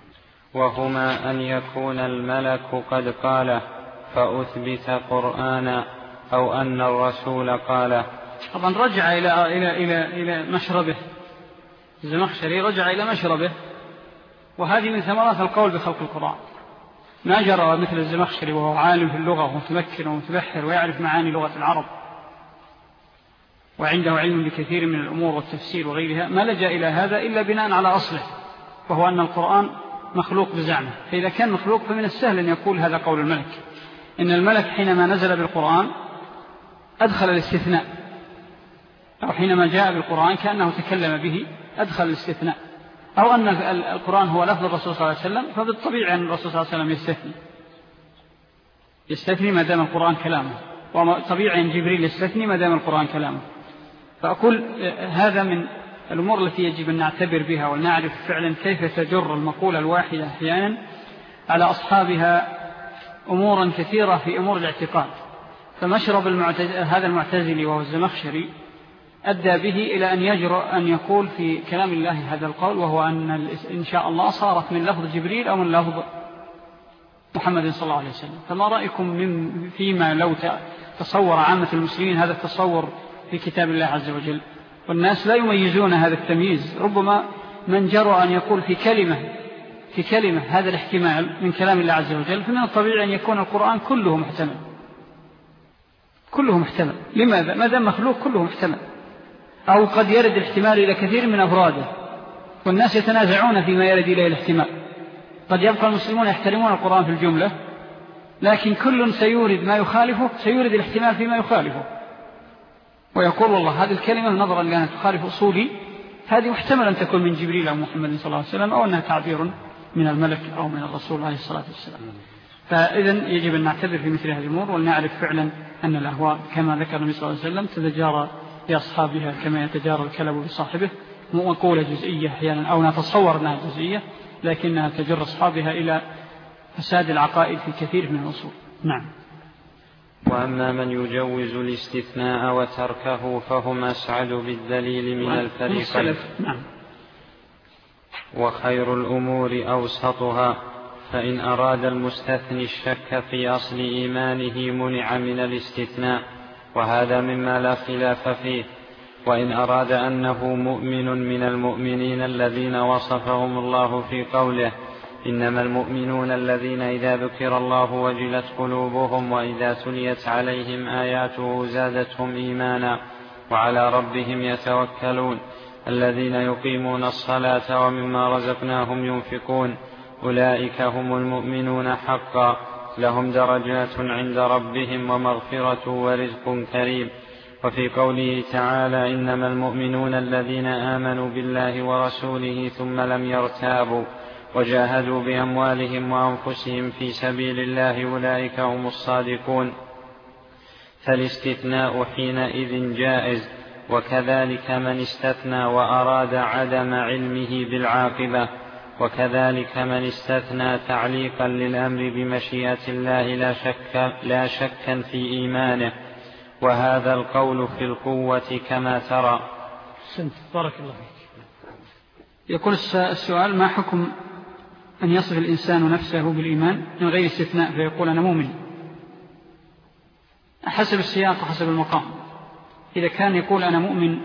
Speaker 2: وهما أن يكون الملك قد قاله فأثبت قرآنا، أو أن الرسول قاله.
Speaker 1: طبعا رجع إلى إلى إلى إلى مشربه، الزمخشري رجع إلى مشربه، وهذه من ثمرات القول بخلق القرآن. ما جرى مثل الزمخشري وهو عالم في اللغة ومتمكن ومتبحر ويعرف معاني لغة العرب وعنده علم بكثير من الأمور والتفسير وغيرها، ما لجأ إلى هذا إلا بناء على أصله، وهو أن القرآن مخلوق بزعمه. فإذا كان مخلوق فمن السهل أن يقول هذا قول الملك. إن الملك حينما نزل بالقرآن أدخل الاستثناء، أو حينما جاء بالقرآن كأنه تكلم به أدخل الاستثناء، أو أن القرآن هو لفظ الرسول صلى الله عليه وسلم، فبالطبيعي أن الرسول صلى الله عليه وسلم يستثني يستثني ما دام القرآن كلامه، وطبيعي أن جبريل يستثني ما دام القرآن كلامه. فأقول هذا من الأمور التي يجب أن نعتبر بها ونعرف فعلا كيف تجر المقولة الواحدة أحيانا على أصحابها أمورا كثيرة في أمور الاعتقاد. فمشرب المعتز... هذا المعتزلي وهو الزمخشري أدى به إلى أن يجرؤ أن يقول في كلام الله هذا القول، وهو أن إن شاء الله صارت من لفظ جبريل أو من لفظ محمد صلى الله عليه وسلم. فما رأيكم من فيما لو تصور عامة المسلمين هذا التصور في كتاب الله عز وجل، والناس لا يميزون هذا التمييز؟ ربما من جرى أن يقول في كلمة في كلمة هذا الاحتمال من كلام الله عز وجل، فمن الطبيعي أن يكون القرآن كله محتمل كله محتمل. لماذا؟ ما دام مخلوق كله محتمل. أو قد يرد الاحتمال إلى كثير من أفراده، والناس يتنازعون فيما يرد إليه الاحتمال. قد يبقى المسلمون يحترمون القرآن في الجملة، لكن كل سيورد ما يخالفه، سيورد الاحتمال فيما يخالفه، ويقول والله هذه الكلمة نظرا لأنها تخالف أصولي هذه محتمل أن تكون من جبريل أو محمد صلى الله عليه وسلم، أو أنها تعبير من الملك أو من الرسول عليه الصلاة والسلام. فإذن يجب أن نعتبر في مثل هذه الأمور، ونعرف فعلا أن الأهواء كما ذكر النبي صلى الله عليه وسلم تتجارى بأصحابها كما يتجارى الكلب بصاحبه، مقولة جزئية أحيانا أو نتصور أنها جزئية، لكنها تجر أصحابها إلى فساد العقائد في كثير من الأصول. نعم.
Speaker 2: وأما من يجوز الاستثناء وتركه فهم أسعد بالدليل من الفريقين.
Speaker 1: نعم.
Speaker 2: وخير الأمور أوسطها، فإن أراد المستثني الشك في أصل إيمانه منع من الاستثناء، وهذا مما لا خلاف فيه. وإن أراد أنه مؤمن من المؤمنين الذين وصفهم الله في قوله إنما المؤمنون الذين إذا ذكر الله وجلت قلوبهم وإذا تليت عليهم آياته زادتهم إيمانا وعلى ربهم يتوكلون الذين يقيمون الصلاة ومما رزقناهم ينفقون أولئك هم المؤمنون حقا لهم درجات عند ربهم ومغفرة ورزق كريم. وفي قوله تعالى إنما المؤمنون الذين آمنوا بالله ورسوله ثم لم يرتابوا وجاهدوا بأموالهم وأنفسهم في سبيل الله أولئك هم الصادقون. فالاستثناء حينئذ جائز، وكذلك من استثنى وأراد عدم علمه بالعاقبة، وكذلك من استثنى تعليقا للأمر بمشيئة الله لا شك لا شكا في إيمانه، وهذا القول في القوة كما ترى.
Speaker 3: بارك الله فيك.
Speaker 1: يقول السؤال: ما حكم أن يصف الإنسان نفسه بالإيمان من غير استثناء فيقول أنا مؤمن؟ حسب السياق وحسب المقام. إذا كان يقول أنا مؤمن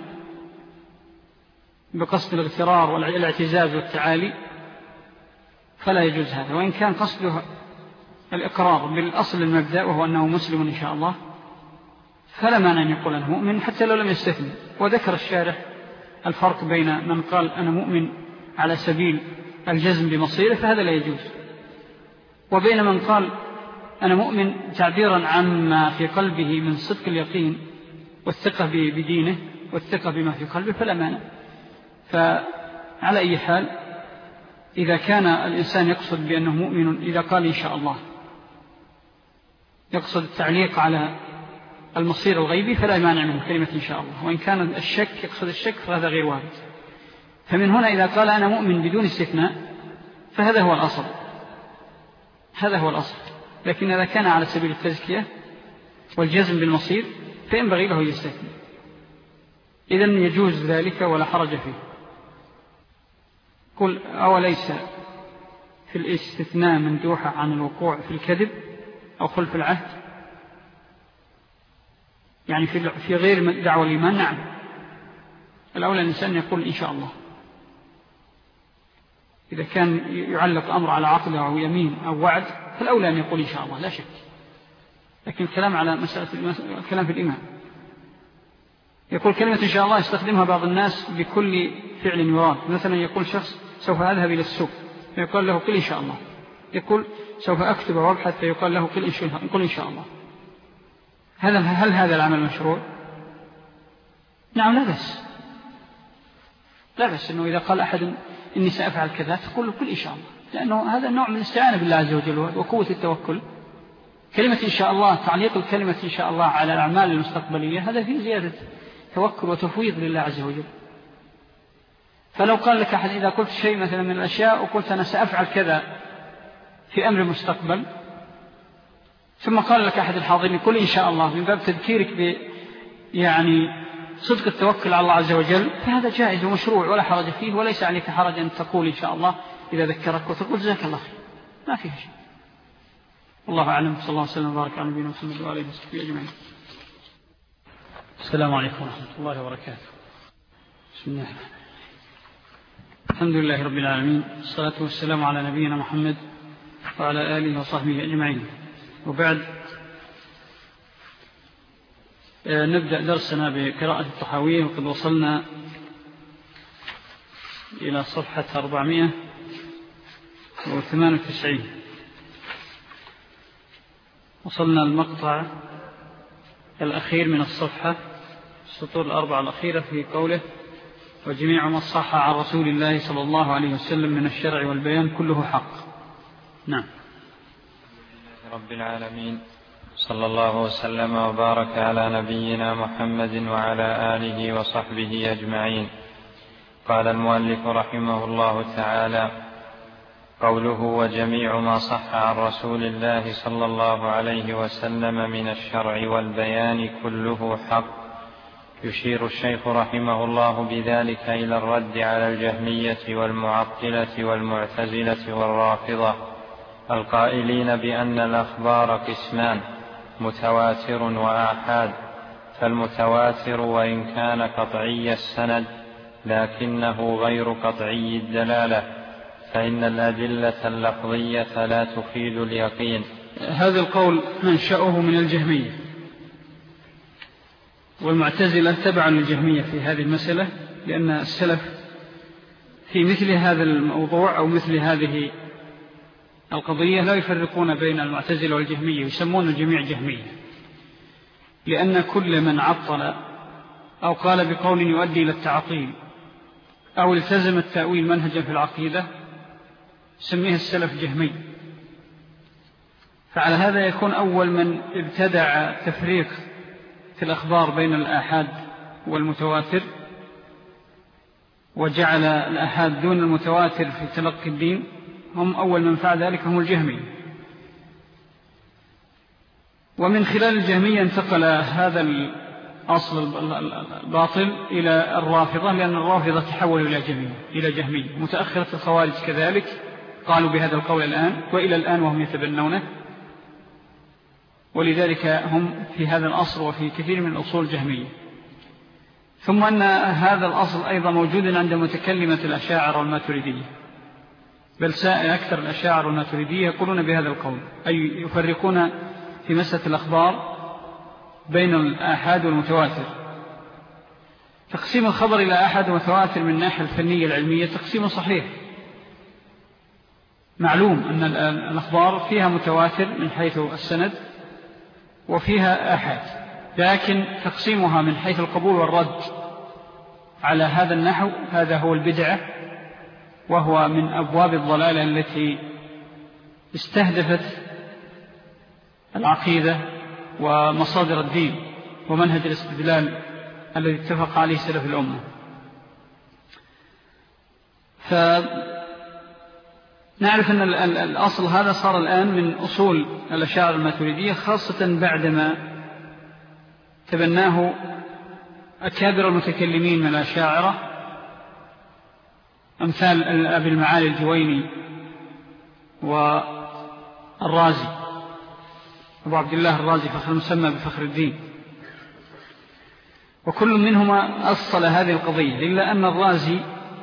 Speaker 1: بقصد الاغترار والاعتزاز والتعالي فلا يجوز هذا، وإن كان قصده الإقرار بالأصل المبدأ وهو أنه مسلم إن شاء الله فلا مانع أن يقول أنا مؤمن حتى لو لم يستثني. وذكر الشارح الفرق بين من قال أنا مؤمن على سبيل الجزم بمصيره فهذا لا يجوز، وبين من قال أنا مؤمن تعبيرا عما في قلبه من صدق اليقين والثقة بدينه والثقة بما في قلبه فلا مانع. فعلى أي حال إذا كان الإنسان يقصد بأنه مؤمن، إذا قال إن شاء الله يقصد التعليق على المصير الغيبي فلا مانع من كلمة إن شاء الله، وإن كان الشك يقصد الشك فهذا غير وارد. فمن هنا إذا قال أنا مؤمن بدون استثناء فهذا هو الأصل، هذا هو الأصل. لكن إذا كان على سبيل التزكية والجزم بالمصير فينبغي له يستثني، إذن يجوز ذلك ولا حرج فيه. قل أوليس في الاستثناء مندوحة عن الوقوع في الكذب أو خلف العهد، يعني في غير دعوة الإيمان؟ نعم، الأولى الإنسان يقول إن شاء الله. إذا كان يعلق أمر على عقد أو يمين أو وعد فالأولى أن يقول إن شاء الله لا شك. لكن الكلام على مسألة الكلام في الإيمان، يقول كلمة إن شاء الله يستخدمها بعض الناس بكل فعل يراد. مثلا يقول شخص سوف أذهب إلى السوق فيقال له قل إن شاء الله، يقول سوف أكتب وأبحث فيقال له قل إن شاء الله. هذا هل هذا العمل مشروع؟ نعم لا بس، لا بس أنه إذا قال أحد إني سأفعل كذا تقول له قل إن شاء الله، لأنه هذا نوع من الاستعانة بالله عز وجل وقوة التوكل. كلمة إن شاء الله، تعليق الكلمة إن شاء الله على الأعمال المستقبلية هذا فيه زيادة توكل وتفويض لله عز وجل. فلو قال لك أحد إذا قلت شيء مثلا من الأشياء وقلت أنا سأفعل كذا في أمر مستقبل، ثم قال لك أحد الحاضرين قل إن شاء الله من باب تذكيرك ب يعني صدق التوكل على الله عز وجل، فهذا جائز ومشروع ولا حرج فيه، وليس عليك حرج أن تقول إن شاء الله إذا ذكرك وتقول جزاك الله خير، ما فيها شيء. والله أعلم. صلى الله عليه وسلم وبارك على نبينا محمد وآله وصحبه أجمعين.
Speaker 3: السلام عليكم ورحمة الله وبركاته.
Speaker 1: بسم الله الرحمن الرحيم. الحمد لله رب العالمين، الصلاة والسلام على نبينا محمد وعلى آله وصحبه أجمعين، وبعد نبدأ درسنا بقراءة الطحاوية، وقد وصلنا إلى صفحة أربعمائة وثمانية وتسعين. وصلنا المقطع الأخير من الصفحة، السطور الأربعة الأخيرة، في قوله وجميع ما صح عن رسول الله صلى الله عليه وسلم من الشرع والبيان كله حق. نعم.
Speaker 2: رب العالمين، صلى الله وسلم وبارك على نبينا محمد وعلى آله وصحبه أجمعين. قال المؤلف رحمه الله تعالى: قوله وجميع ما صح عن رسول الله صلى الله عليه وسلم من الشرع والبيان كله حق. يشير الشيخ رحمه الله بذلك إلى الرد على الجهمية والمعطلة والمعتزلة والرافضة القائلين بأن الأخبار قسمان: متواتر وآحاد. فالمتواتر وإن كان قطعي السند لكنه غير قطعي الدلالة، فإن الأدلة اللفظية لا تفيد اليقين.
Speaker 1: هذا القول منشأه من الجهمية، والمعتزلة تبع للجهمية في هذه المسألة، لأن السلف في مثل هذا الموضوع أو مثل هذه القضية لا يفرقون بين المعتزلة والجهمية، يسمون الجميع جهمية، لأن كل من عطل أو قال بقول يؤدي إلى التعطيل أو التزم التأويل منهجا في العقيدة سميه السلف جهمي. فعلى هذا يكون أول من ابتدع تفريق في الأخبار بين الآحاد والمتواتر، وجعل الآحاد دون المتواتر في تلقي الدين، هم أول من فعل ذلك هم الجهمي. ومن خلال الجهمية انتقل هذا الأصل الباطل إلى الرافضة، لأن الرافضة تحولوا إلى جهمية إلى جهمية متأخرة الخوارج كذلك قالوا بهذا القول الآن وإلى الآن وهم يتبنونه، ولذلك هم في هذا الأصل وفي كثير من الأصول جهمية. ثم أن هذا الأصل أيضا موجود عند متكلمة الأشاعرة والماتريدية، بل سائر أكثر الأشاعرة والماتريدية يقولون بهذا القول، أي يفرقون في مسألة الأخبار بين الآحاد والمتواتر. تقسيم الخبر إلى آحاد ومتواتر من الناحية الفنية العلمية تقسيم صحيح، معلوم أن الأخبار فيها متواتر من حيث السند وفيها آحاد، لكن تقسيمها من حيث القبول والرد على هذا النحو هذا هو البدعة، وهو من أبواب الضلالة التي استهدفت العقيدة ومصادر الدين ومنهج الاستدلال الذي اتفق عليه سلف الأمة. فنعرف أن الأصل هذا صار الآن من أصول الأشاعرة الماتريدية، خاصة بعدما تبناه أكابر المتكلمين من الأشاعرة أمثال أبي المعالي الجويني والرازي أبو عبد الله الرازي فخر مسمى بفخر الدين، وكل منهما أصل هذه القضية، إلا أن الرازي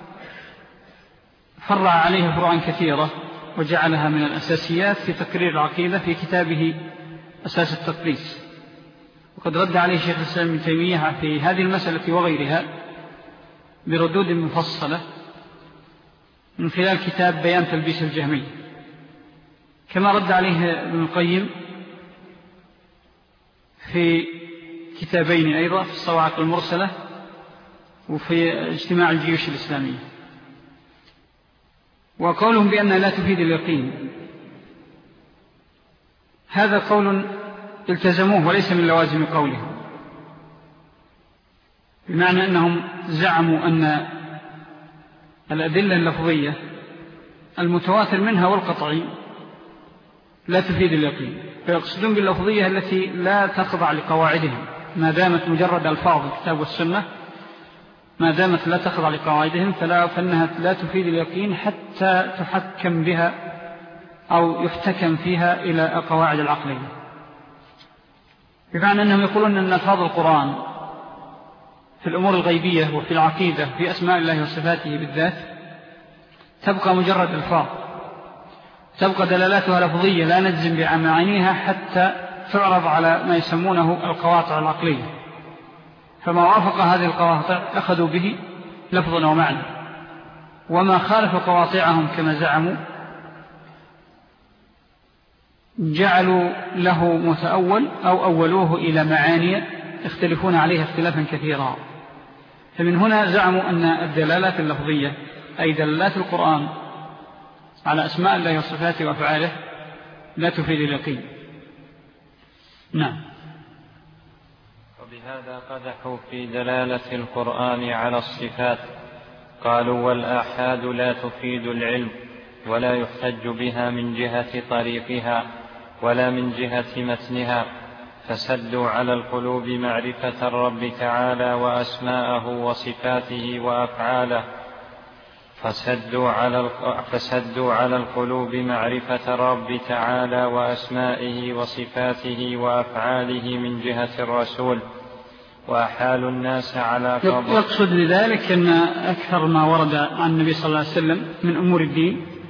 Speaker 1: فرع عليه فروعا كثيرة وجعلها من الأساسيات في تقرير العقيدة في كتابه أساس التقديس، وقد رد عليه شيخ الإسلام ابن تيمية في هذه المسألة وغيرها بردود مفصلة من خلال كتاب بيان تلبيس الجهمية، كما رد عليه ابن القيم في كتابين أيضا، في الصواعق المرسلة وفي اجتماع الجيوش الإسلامية. وقولهم بأنها لا تفيد اليقين هذا قول التزموه وليس من لوازم قولهم، بمعنى أنهم زعموا أن الأدلة اللفظية المتواتر منها والقطعي لا تفيد اليقين، فيقصدون باللفظية التي لا تخضع لقواعدهم، ما دامت مجرد ألفاظ الكتاب والسنة ما دامت لا تخضع لقواعدهم فلا فإنها لا تفيد اليقين حتى تحكم بها أو يحتكم فيها إلى قواعد العقلية. بمعنى أنهم يقولون أن ألفاظ القرآن في الأمور الغيبية وفي العقيدة في أسماء الله وصفاته بالذات تبقى مجرد ألفاظ، تبقى دلالاتها لفظية لا نجزم بمعانيها حتى تعرض على ما يسمونه القواطع العقلية، فما وافق هذه القواطع أخذوا به لفظا ومعنى، وما خالف قواطعهم كما زعموا جعلوا له متأول أو أولوه إلى معاني يختلفون عليها اختلافا كثيرا. فمن هنا زعموا أن الدلالات اللفظية أي دلالات القرآن على أسماء الله وصفاته وأفعاله لا تفيد اليقين. نعم.
Speaker 2: وبهذا قدحوا في دلالة القرآن على الصفات، قالوا والآحاد لا تفيد العلم ولا يحتج بها من جهة طريقها ولا من جهة متنها، فسدوا على القلوب معرفة الرب تعالى وأسماءه وصفاته وأفعاله فسدوا على فسدوا على القلوب معرفة الرب تعالى وأسمائه وصفاته وأفعاله من جهة الرسول، وأحالوا الناس على فضل.
Speaker 1: يقصد لذلك أن أكثر ما ورد عن النبي صلى الله عليه وسلم من أمور الدين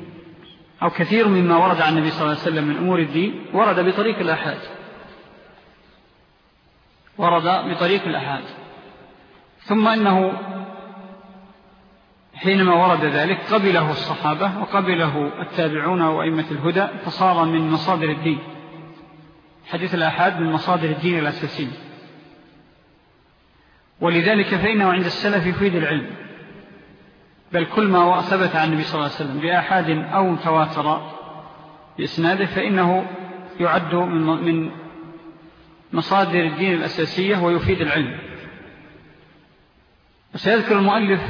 Speaker 1: أو كثير مما ورد عن النبي صلى الله عليه وسلم من أمور الدين ورد بطريق الآحاد ورد بطريق الآحاد ثم إنه حينما ورد ذلك قبله الصحابة وقبله التابعون وأئمة الهدى فصار من مصادر الدين. حديث الآحاد من مصادر الدين الأساسية، ولذلك فإنه عند السلف يفيد العلم، بل كل ما ثبت عن النبي صلى الله عليه وسلم بآحاد أو تواتر بإسناده فإنه يعد من مصادر الدين الأساسية ويفيد العلم. وسيذكر المؤلف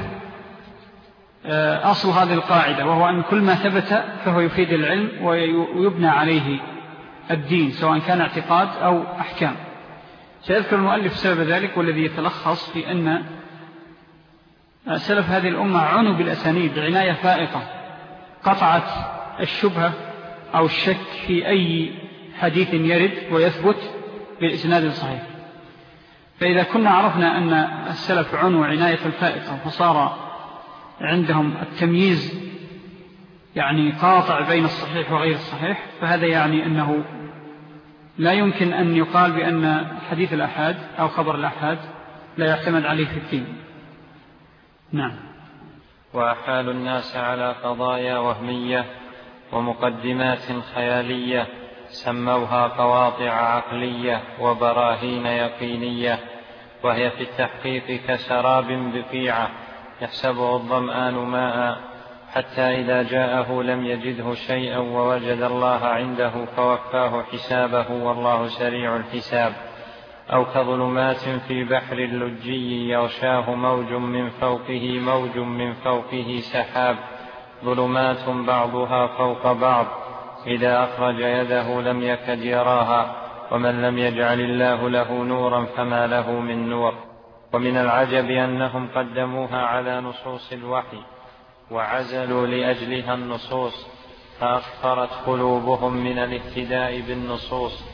Speaker 1: أصل هذه القاعدة، وهو أن كل ما ثبت فهو يفيد العلم ويبنى عليه الدين سواء كان اعتقاد أو أحكام. سيذكر المؤلف سبب ذلك، والذي يتلخص في أن سلف هذه الأمة عنوا بالأسانيد عناية فائقة قطعت الشبهة أو الشك في أي حديث يرد ويثبت بالإسناد الصحيح. فإذا كنا عرفنا أن السلف عنوا عناية فائقة فصار عندهم التمييز يعني قاطع بين الصحيح وغير الصحيح، فهذا يعني أنه لا يمكن أن يقال بأن حديث الأحاد أو خبر الأحاد لا يعتمد عليه في الدين. نعم.
Speaker 2: وأحال الناس على قضايا وهمية ومقدمات خيالية سموها قواطع عقلية وبراهين يقينية، وهي في التحقيق كسراب بقيعة يحسبه الظمآن ماء حتى إذا جاءه لم يجده شيئا ووجد الله عنده فوفاه حسابه والله سريع الحساب. أو كظلمات في بحر اللجي يغشاه موج من فوقه موج من فوقه سحاب، ظلمات بعضها فوق بعض إذا أخرج يده لم يكد يراها، ومن لم يجعل الله له نورا فما له من نور. ومن العجب أنهم قدموها على نصوص الوحي وعزلوا لأجلها النصوص، فأكثرت قلوبهم من الاهتداء بالنصوص